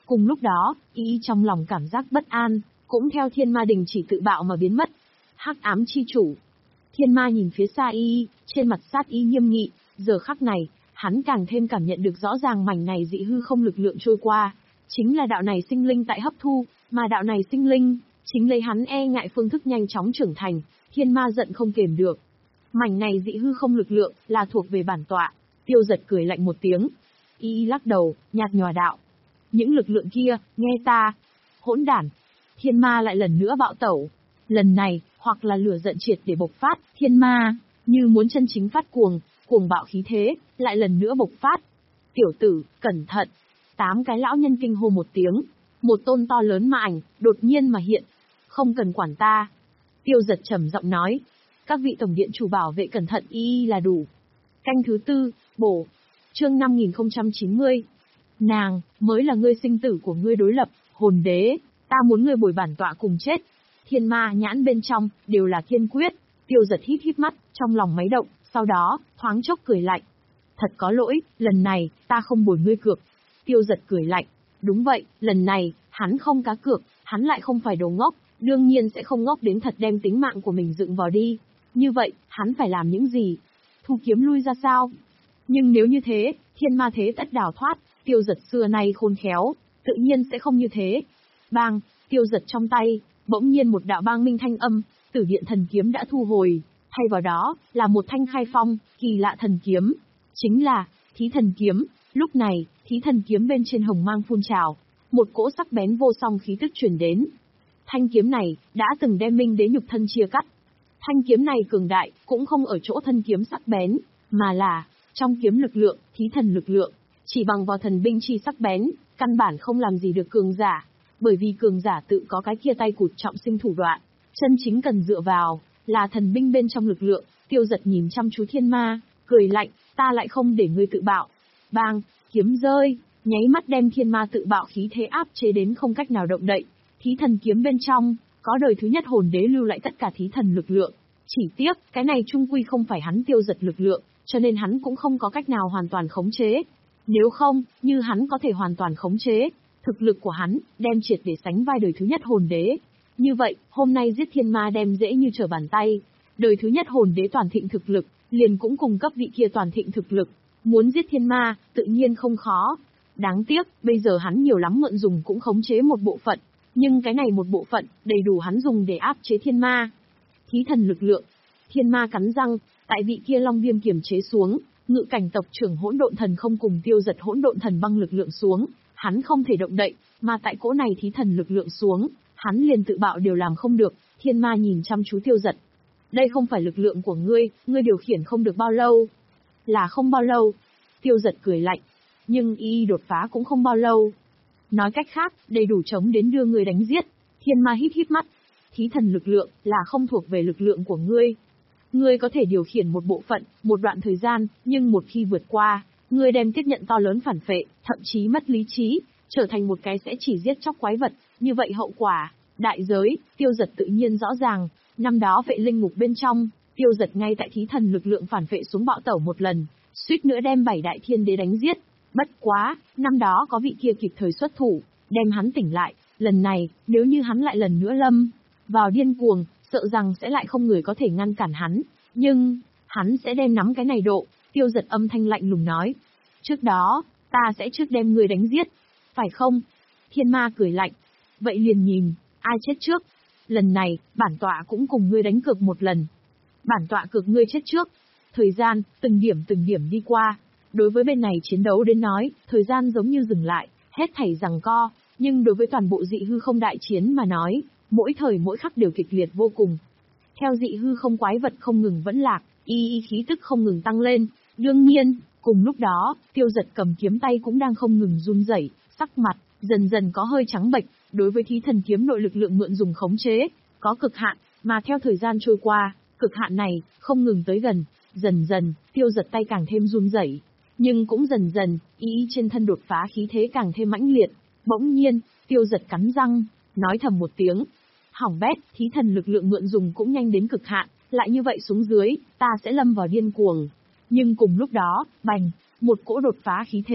A: Cùng lúc đó, y trong lòng cảm giác bất an, cũng theo thiên ma đình chỉ tự bạo mà biến mất. Hắc ám chi chủ. Thiên ma nhìn phía xa y, trên mặt sát ý nghiêm nghị, giờ khắc này, hắn càng thêm cảm nhận được rõ ràng mảnh này dị hư không lực lượng trôi qua. Chính là đạo này sinh linh tại hấp thu, mà đạo này sinh linh, chính lấy hắn e ngại phương thức nhanh chóng trưởng thành, thiên ma giận không kềm được. Mảnh này dị hư không lực lượng, là thuộc về bản tọa. Tiêu Giật cười lạnh một tiếng. Y lắc đầu, nhạt nhòa đạo. Những lực lượng kia, nghe ta. Hỗn đản. Thiên ma lại lần nữa bạo tẩu. Lần này, hoặc là lửa giận triệt để bộc phát, thiên ma, như muốn chân chính phát cuồng, cuồng bạo khí thế, lại lần nữa bộc phát. Tiểu tử, cẩn thận. Tám cái lão nhân kinh hô một tiếng. Một tôn to lớn ma ảnh, đột nhiên mà hiện. Không cần quản ta. Tiêu Giật trầm giọng nói. Các vị tổng điện chủ bảo vệ cẩn thận y là đủ. Canh thứ tư, bổ. Chương năm nghìn không trăm chín mươi. Nàng, mới là ngươi sinh tử của ngươi đối lập, hồn đế, ta muốn ngươi bồi bản tọa cùng chết. Thiên ma nhãn bên trong, đều là kiên quyết. Tiêu Giật híp híp mắt, trong lòng máy động, sau đó, thoáng chốc cười lạnh. Thật có lỗi, lần này, ta không bồi ngươi cược. Tiêu Giật cười lạnh. Đúng vậy, lần này, hắn không cá cược, hắn lại không phải đồ ngốc, đương nhiên sẽ không ngốc đến thật đem tính mạng của mình dựng vào đi. Như vậy, hắn phải làm những gì? Thu kiếm lui ra sao? Nhưng nếu như thế, thiên ma thế tất đào thoát, Tiêu Giật xưa nay khôn khéo, tự nhiên sẽ không như thế. Bang, Tiêu Giật trong tay, bỗng nhiên một đạo bang minh thanh âm, Tử Điện thần kiếm đã thu hồi, thay vào đó, là một thanh khai phong, kỳ lạ thần kiếm. Chính là, Thí Thần Kiếm. Lúc này, Thí Thần Kiếm bên trên hồng mang phun trào, một cỗ sắc bén vô song khí tức truyền đến. Thanh kiếm này, đã từng đem Minh Đế nhục thân chia cắt. Thanh kiếm này cường đại, cũng không ở chỗ thân kiếm sắc bén, mà là, trong kiếm lực lượng, thí thần lực lượng. Chỉ bằng vào thần binh chi sắc bén, căn bản không làm gì được cường giả. Bởi vì cường giả tự có cái kia tay cụt trọng sinh thủ đoạn. Chân chính cần dựa vào, là thần binh bên trong lực lượng. Tiêu Giật nhìn chăm chú thiên ma, cười lạnh, ta lại không để ngươi tự bạo. Bang, kiếm rơi, nháy mắt đem thiên ma tự bạo khí thế áp chế đến không cách nào động đậy. Thí thần kiếm bên trong, có đời thứ nhất hồn đế lưu lại tất cả thí thần lực lượng. Chỉ tiếc, cái này chung quy không phải hắn Tiêu Giật lực lượng, cho nên hắn cũng không có cách nào hoàn toàn khống chế. Nếu không, như hắn có thể hoàn toàn khống chế, thực lực của hắn, đem triệt để sánh vai đời thứ nhất hồn đế. Như vậy, hôm nay giết thiên ma đem dễ như trở bàn tay. Đời thứ nhất hồn đế toàn thịnh thực lực, liền cũng cùng cấp vị kia toàn thịnh thực lực. Muốn giết thiên ma, tự nhiên không khó. Đáng tiếc, bây giờ hắn nhiều lắm mượn dùng cũng khống chế một bộ phận. Nhưng cái này một bộ phận, đầy đủ hắn dùng để áp chế thiên ma. Thí thần lực lượng. Thiên ma cắn răng, tại vị kia long viêm kiềm chế xuống, ngự cảnh tộc trưởng hỗn độn thần không cùng Tiêu Giật hỗn độn thần băng lực lượng xuống, hắn không thể động đậy, mà tại cỗ này thí thần lực lượng xuống, hắn liền tự bạo đều làm không được. Thiên ma nhìn chăm chú Tiêu Giật. Đây không phải lực lượng của ngươi, ngươi điều khiển không được bao lâu. Là không bao lâu. Tiêu Giật cười lạnh. Nhưng y đột phá cũng không bao lâu. Nói cách khác, đầy đủ chống đến đưa ngươi đánh giết. Thiên ma híp híp mắt. Thí thần lực lượng, là không thuộc về lực lượng của ngươi. Ngươi có thể điều khiển một bộ phận, một đoạn thời gian, nhưng một khi vượt qua, ngươi đem tiếp nhận to lớn phản phệ, thậm chí mất lý trí, trở thành một cái sẽ chỉ giết chóc quái vật. Như vậy hậu quả, đại giới, Tiêu Giật tự nhiên rõ ràng. Năm đó Vệ Linh Ngục bên trong, Tiêu Giật ngay tại thí thần lực lượng phản phệ xuống bạo tẩu một lần, suýt nữa đem bảy đại thiên đế đánh giết. Bất quá, năm đó có vị kia kịp thời xuất thủ, đem hắn tỉnh lại. Lần này, nếu như hắn lại lần nữa lâm vào điên cuồng, sợ rằng sẽ lại không người có thể ngăn cản hắn. Nhưng, hắn sẽ đem nắm cái này độ. Tiêu Giật âm thanh lạnh lùng nói. Trước đó, ta sẽ trước đem người đánh giết. Phải không? Thiên ma cười lạnh. Vậy liền nhìn, ai chết trước. Lần này, bản tọa cũng cùng ngươi đánh cược một lần. Bản tọa cược ngươi chết trước. Thời gian, từng điểm từng điểm đi qua. Đối với bên này chiến đấu đến nói, thời gian giống như dừng lại, hết thảy giằng co. Nhưng đối với toàn bộ dị hư không đại chiến mà nói, mỗi thời mỗi khắc đều kịch liệt vô cùng. Theo dị hư không quái vật không ngừng vẫn lạc, y y khí tức không ngừng tăng lên. Đương nhiên, cùng lúc đó, Tiêu Giật cầm kiếm tay cũng đang không ngừng run rẩy, sắc mặt dần dần có hơi trắng bệch. Đối với thí thần kiếm nội lực lượng mượn dùng khống chế, có cực hạn, mà theo thời gian trôi qua, cực hạn này không ngừng tới gần. Dần dần, Tiêu Giật tay càng thêm run rẩy, nhưng cũng dần dần, y trên thân đột phá khí thế càng thêm mãnh liệt. Bỗng nhiên, Tiêu Giật cắn răng, nói thầm một tiếng. Hỏng bét, thí thần lực lượng mượn dùng cũng nhanh đến cực hạn, lại như vậy xuống dưới, ta sẽ lâm vào điên cuồng. Nhưng cùng lúc đó, bành, một cỗ đột phá khí thế,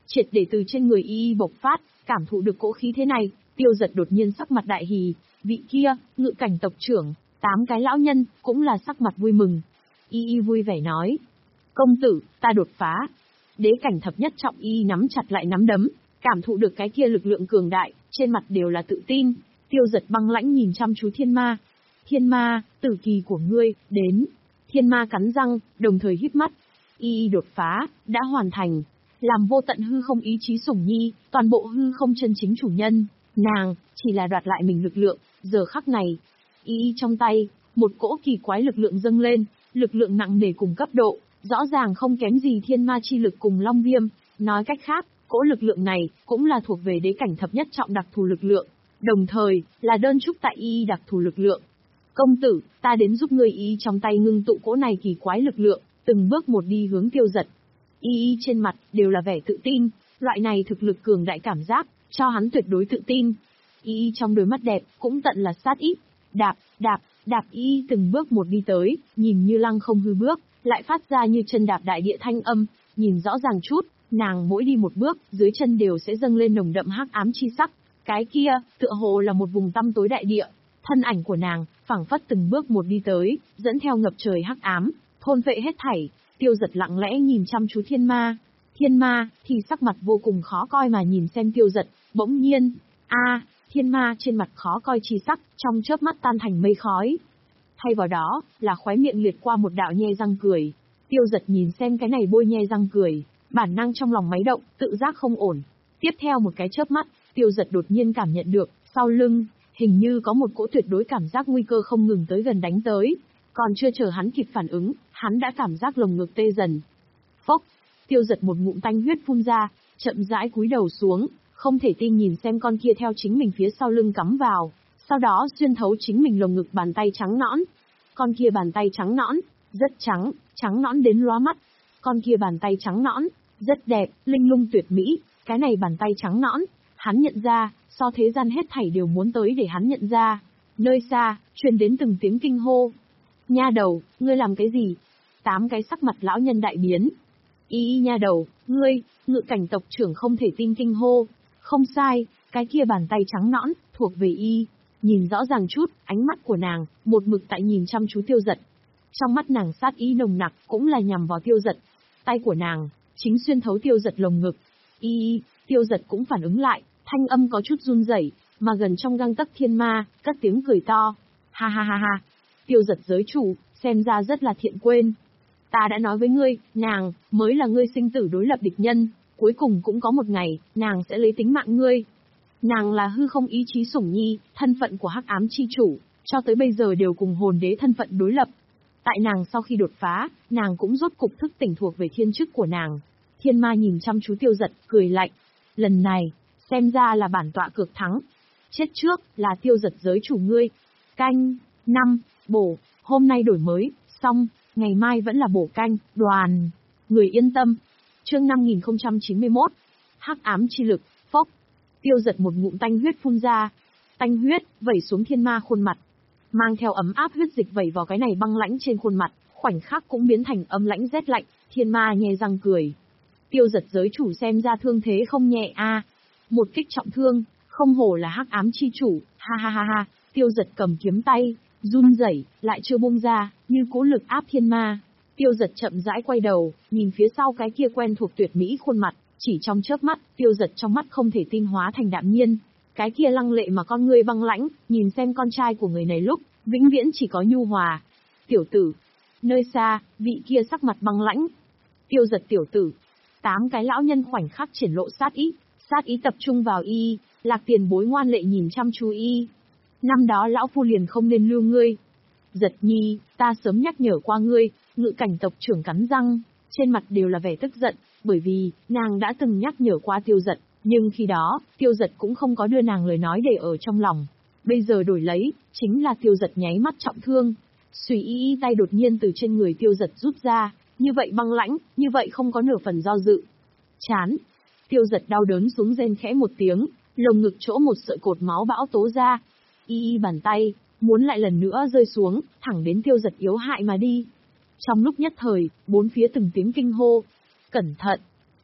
A: triệt để từ trên người y y bộc phát, cảm thụ được cỗ khí thế này, Tiêu Dật đột nhiên sắc mặt đại hỉ, vị kia, ngự cảnh tộc trưởng, tám cái lão nhân, cũng là sắc mặt vui mừng. Y y vui vẻ nói, công tử, ta đột phá. Đế cảnh thập nhất trọng y nắm chặt lại nắm đấm, cảm thụ được cái kia lực lượng cường đại, trên mặt đều là tự tin. Tiêu Dật băng lãnh nhìn chăm chú thiên ma. Thiên ma, tử kỳ của ngươi, đến. Thiên ma cắn răng, đồng thời híp mắt. Y y đột phá, đã hoàn thành. Làm vô tận hư không ý chí sủng nhi, toàn bộ hư không chân chính chủ nhân. Nàng, chỉ là đoạt lại mình lực lượng, giờ khắc này. Y y trong tay, một cỗ kỳ quái lực lượng dâng lên, lực lượng nặng nề cùng cấp độ, rõ ràng không kém gì thiên ma chi lực cùng long viêm. Nói cách khác, cỗ lực lượng này, cũng là thuộc về đế cảnh thập nhất trọng đặc thù lực lượng. Đồng thời, là đơn trúc tại y y đặc thù lực lượng. Công tử, ta đến giúp ngươi. Y trong tay ngưng tụ cỗ này kỳ quái lực lượng, từng bước một đi hướng Tiêu Dật. Y y trên mặt, đều là vẻ tự tin, loại này thực lực cường đại cảm giác, cho hắn tuyệt đối tự tin. Y y trong đôi mắt đẹp, cũng tận là sát ý. Đạp, đạp, đạp y từng bước một đi tới, nhìn như lăng không hư bước, lại phát ra như chân đạp đại địa thanh âm, nhìn rõ ràng chút, nàng mỗi đi một bước, dưới chân đều sẽ dâng lên nồng đậm hắc ám chi sắc. Cái kia, tựa hồ là một vùng tăm tối đại địa. Thân ảnh của nàng, phảng phất từng bước một đi tới, dẫn theo ngập trời hắc ám, thôn vệ hết thảy. Tiêu Dật lặng lẽ nhìn chăm chú thiên ma. Thiên ma, thì sắc mặt vô cùng khó coi mà nhìn xem Tiêu Dật, bỗng nhiên, a, thiên ma trên mặt khó coi chi sắc, trong chớp mắt tan thành mây khói. Thay vào đó, là khóe miệng liệt qua một đạo nhe răng cười. Tiêu Dật nhìn xem cái này bôi nhe răng cười, bản năng trong lòng máy động, tự giác không ổn. Tiếp theo một cái chớp mắt, Tiêu Dật đột nhiên cảm nhận được, sau lưng, hình như có một cỗ tuyệt đối cảm giác nguy cơ không ngừng tới gần đánh tới. Còn chưa chờ hắn kịp phản ứng, hắn đã cảm giác lồng ngực tê dần. Phốc, Tiêu Dật một ngụm tanh huyết phun ra, chậm rãi cúi đầu xuống, không thể tin nhìn xem con kia theo chính mình phía sau lưng cắm vào, sau đó xuyên thấu chính mình lồng ngực bàn tay trắng nõn. Con kia bàn tay trắng nõn, rất trắng, trắng nõn đến lóa mắt. Con kia bàn tay trắng nõn, rất đẹp, linh lung tuyệt mỹ, cái này bàn tay trắng nõn, hắn nhận ra, so thế gian hết thảy đều muốn tới để hắn nhận ra. Nơi xa, truyền đến từng tiếng kinh hô. Nha đầu, ngươi làm cái gì? Tám cái sắc mặt lão nhân đại biến. Y y nha đầu, ngươi, ngự cảnh tộc trưởng không thể tin kinh hô. Không sai, cái kia bàn tay trắng nõn, thuộc về y. Nhìn rõ ràng chút, ánh mắt của nàng, một mực tại nhìn chăm chú Tiêu Dật. Trong mắt nàng sát ý nồng nặc, cũng là nhằm vào Tiêu Dật. Tay của nàng, chính xuyên thấu Tiêu Dật lồng ngực. Y y, Tiêu Dật cũng phản ứng lại, thanh âm có chút run rẩy, mà gần trong gang tấc thiên ma, cất tiếng cười to. Ha ha ha ha, Tiêu Dật giới chủ, xem ra rất là thiện quên. Ta đã nói với ngươi, nàng, mới là ngươi sinh tử đối lập địch nhân, cuối cùng cũng có một ngày, nàng sẽ lấy tính mạng ngươi. Nàng là hư không ý chí sủng nhi, thân phận của hắc ám chi chủ, cho tới bây giờ đều cùng hồn đế thân phận đối lập. Tại nàng sau khi đột phá, nàng cũng rốt cục thức tỉnh thuộc về thiên chức của nàng. Thiên ma nhìn chăm chú Tiêu Dật, cười lạnh. Lần này, xem ra là bản tọa cược thắng. Chết trước, là Tiêu Dật giới chủ ngươi. Canh, năm, bổ, hôm nay đổi mới, xong, ngày mai vẫn là bổ canh, đoàn. Người yên tâm. Chương năm nghìn không trăm chín mươi mốt. Hắc ám chi lực, phốc. Tiêu Dật một ngụm tanh huyết phun ra. Tanh huyết, vẩy xuống thiên ma khuôn mặt. Mang theo ấm áp huyết dịch vẩy vào cái này băng lãnh trên khuôn mặt, khoảnh khắc cũng biến thành âm lãnh rét lạnh, thiên ma nhe răng cười. Tiêu Dật giới chủ xem ra thương thế không nhẹ a. Một kích trọng thương, không hổ là hắc ám chi chủ, ha ha ha ha. Tiêu Dật cầm kiếm tay, run rẩy, lại chưa buông ra, như cố lực áp thiên ma. Tiêu Dật chậm rãi quay đầu, nhìn phía sau cái kia quen thuộc tuyệt mỹ khuôn mặt, chỉ trong chớp mắt, Tiêu Dật trong mắt không thể tin hóa thành đạm nhiên. Cái kia lăng lệ mà con người băng lãnh, nhìn xem con trai của người này lúc, vĩnh viễn chỉ có nhu hòa. Tiểu tử. Nơi xa, vị kia sắc mặt băng lãnh. Tiêu Dật tiểu tử. Tám cái lão nhân khoảnh khắc triển lộ sát ý, sát ý tập trung vào y, Lạc Tiền bối ngoan lệ nhìn chăm chú y. Năm đó lão phu liền không nên lưu ngươi. Giật nhi, ta sớm nhắc nhở qua ngươi, ngự cảnh tộc trưởng cắn răng, trên mặt đều là vẻ tức giận, bởi vì, nàng đã từng nhắc nhở qua Tiêu Dật, nhưng khi đó, Tiêu Dật cũng không có đưa nàng lời nói để ở trong lòng. Bây giờ đổi lấy, chính là Tiêu Dật nháy mắt trọng thương. Xùy y y tay đột nhiên từ trên người Tiêu Dật rút ra, như vậy băng lãnh, như vậy không có nửa phần do dự. Chán. Tiêu Dật đau đớn xuống rên khẽ một tiếng, lồng ngực chỗ một sợi cột máu bão tố ra. Y y bàn tay, muốn lại lần nữa rơi xuống, thẳng đến Tiêu Dật yếu hại mà đi. Trong lúc nhất thời, bốn phía từng tiếng kinh hô. Cẩn thận.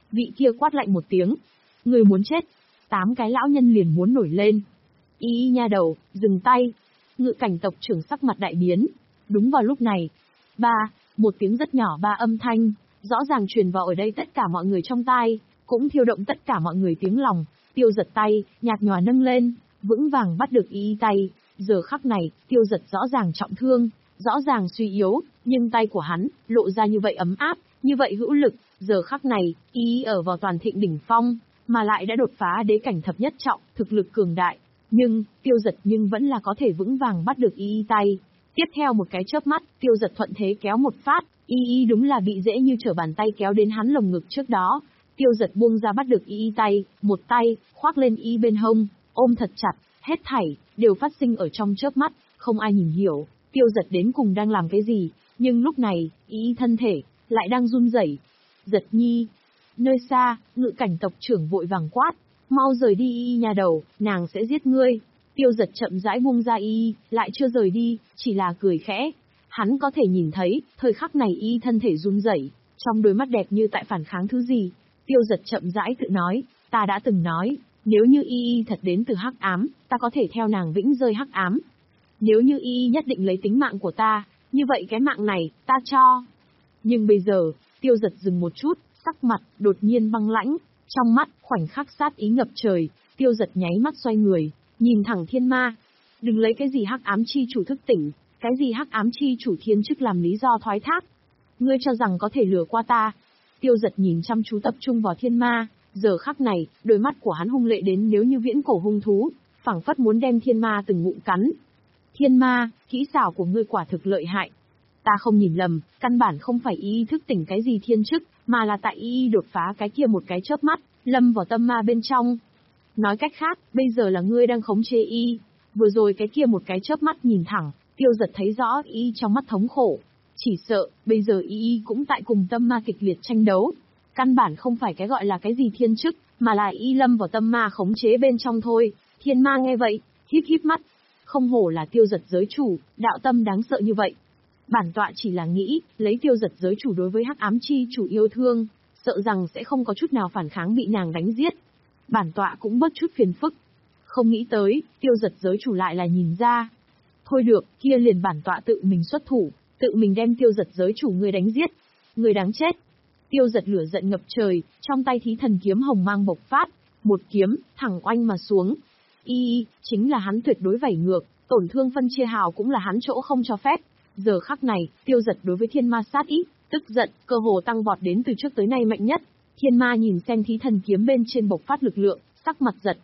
A: Vị kia quát lạnh một tiếng. Người muốn chết. Tám cái lão nhân liền muốn nổi lên. Y y nha đầu, dừng tay. Ngự cảnh tộc trưởng sắc mặt đại biến. Đúng vào lúc này. Ba, một tiếng rất nhỏ ba âm thanh, rõ ràng truyền vào ở đây tất cả mọi người trong tai, cũng thiêu động tất cả mọi người tiếng lòng. Tiêu Giật tay, nhạt nhòa nâng lên, vững vàng bắt được y y tay. Giờ khắc này, Tiêu Giật rõ ràng trọng thương, rõ ràng suy yếu, nhưng tay của hắn, lộ ra như vậy ấm áp, như vậy hữu lực. Giờ khắc này, y y ở vào toàn thịnh đỉnh phong, mà lại đã đột phá đế cảnh thập nhất trọng, thực lực cường đại. Nhưng, Tiêu Giật nhưng vẫn là có thể vững vàng bắt được y y tay. Tiếp theo một cái chớp mắt, Tiêu Giật thuận thế kéo một phát, y y đúng là bị dễ như trở bàn tay kéo đến hắn lồng ngực trước đó. Tiêu Giật buông ra bắt được y y tay, một tay, khoác lên y bên hông, ôm thật chặt, hết thảy, đều phát sinh ở trong chớp mắt, không ai nhìn hiểu, Tiêu Giật đến cùng đang làm cái gì, nhưng lúc này, y y thân thể, lại đang run rẩy. Giật nhi, nơi xa, ngự cảnh tộc trưởng vội vàng quát, mau rời đi y y nhà đầu, nàng sẽ giết ngươi. Tiêu Giật chậm rãi buông ra y, lại chưa rời đi, chỉ là cười khẽ. Hắn có thể nhìn thấy, thời khắc này y thân thể run rẩy, trong đôi mắt đẹp như tại phản kháng thứ gì. Tiêu Giật chậm rãi tự nói, ta đã từng nói, nếu như y y thật đến từ hắc ám, ta có thể theo nàng vĩnh rơi hắc ám. Nếu như y y nhất định lấy tính mạng của ta, như vậy cái mạng này, ta cho. Nhưng bây giờ, Tiêu Giật dừng một chút, sắc mặt, đột nhiên băng lãnh, trong mắt, khoảnh khắc sát ý ngập trời, Tiêu Giật nháy mắt xoay người, nhìn thẳng thiên ma. Đừng lấy cái gì hắc ám chi chủ thức tỉnh, cái gì hắc ám chi chủ thiên chức làm lý do thoái thác. Ngươi cho rằng có thể lừa qua ta. Tiêu Giật nhìn chăm chú tập trung vào thiên ma, giờ khắc này, đôi mắt của hắn hung lệ đến nếu như viễn cổ hung thú, phảng phất muốn đem thiên ma từng ngụm cắn. Thiên ma, kỹ xảo của ngươi quả thực lợi hại. Ta không nhìn lầm, căn bản không phải y thức tỉnh cái gì thiên chức, mà là tại y đột phá cái kia một cái chớp mắt, lâm vào tâm ma bên trong. Nói cách khác, bây giờ là ngươi đang khống chế y. Vừa rồi cái kia một cái chớp mắt nhìn thẳng, Tiêu Giật thấy rõ y trong mắt thống khổ. Chỉ sợ, bây giờ y cũng tại cùng tâm ma kịch liệt tranh đấu. Căn bản không phải cái gọi là cái gì thiên chức, mà là y lâm vào tâm ma khống chế bên trong thôi. Thiên ma nghe vậy, híp híp mắt. Không hổ là Tiêu Giật giới chủ, đạo tâm đáng sợ như vậy. Bản tọa chỉ là nghĩ, lấy Tiêu Giật giới chủ đối với hắc ám chi chủ yêu thương, sợ rằng sẽ không có chút nào phản kháng bị nàng đánh giết. Bản tọa cũng bớt chút phiền phức. Không nghĩ tới, Tiêu Giật giới chủ lại là nhìn ra. Thôi được, kia liền bản tọa tự mình xuất thủ, tự mình đem Tiêu Giật giới chủ người đánh giết. Người đáng chết. Tiêu Giật lửa giận ngập trời, trong tay thí thần kiếm hồng mang bộc phát, một kiếm, thẳng oanh mà xuống. Y, chính là hắn tuyệt đối vảy ngược, tổn thương phân chia hào cũng là hắn chỗ không cho phép. Giờ khắc này, Tiêu Giật đối với thiên ma sát ý, tức giận, cơ hồ tăng vọt đến từ trước tới nay mạnh nhất. Thiên ma nhìn xem thí thần kiếm bên trên bộc phát lực lượng, sắc mặt giật.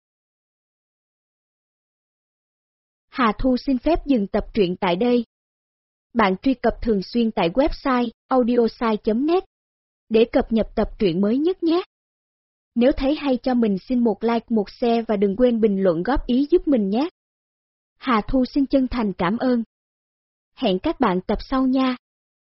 B: Hà Thu xin phép dừng tập truyện tại đây. Bạn truy cập thường xuyên tại website audiosai chấm net để cập nhật tập truyện mới nhất nhé. Nếu thấy hay cho mình xin một like, một share và đừng quên bình luận góp ý giúp mình nhé. Hà Thu xin chân thành cảm ơn. Hẹn các bạn tập sau nha.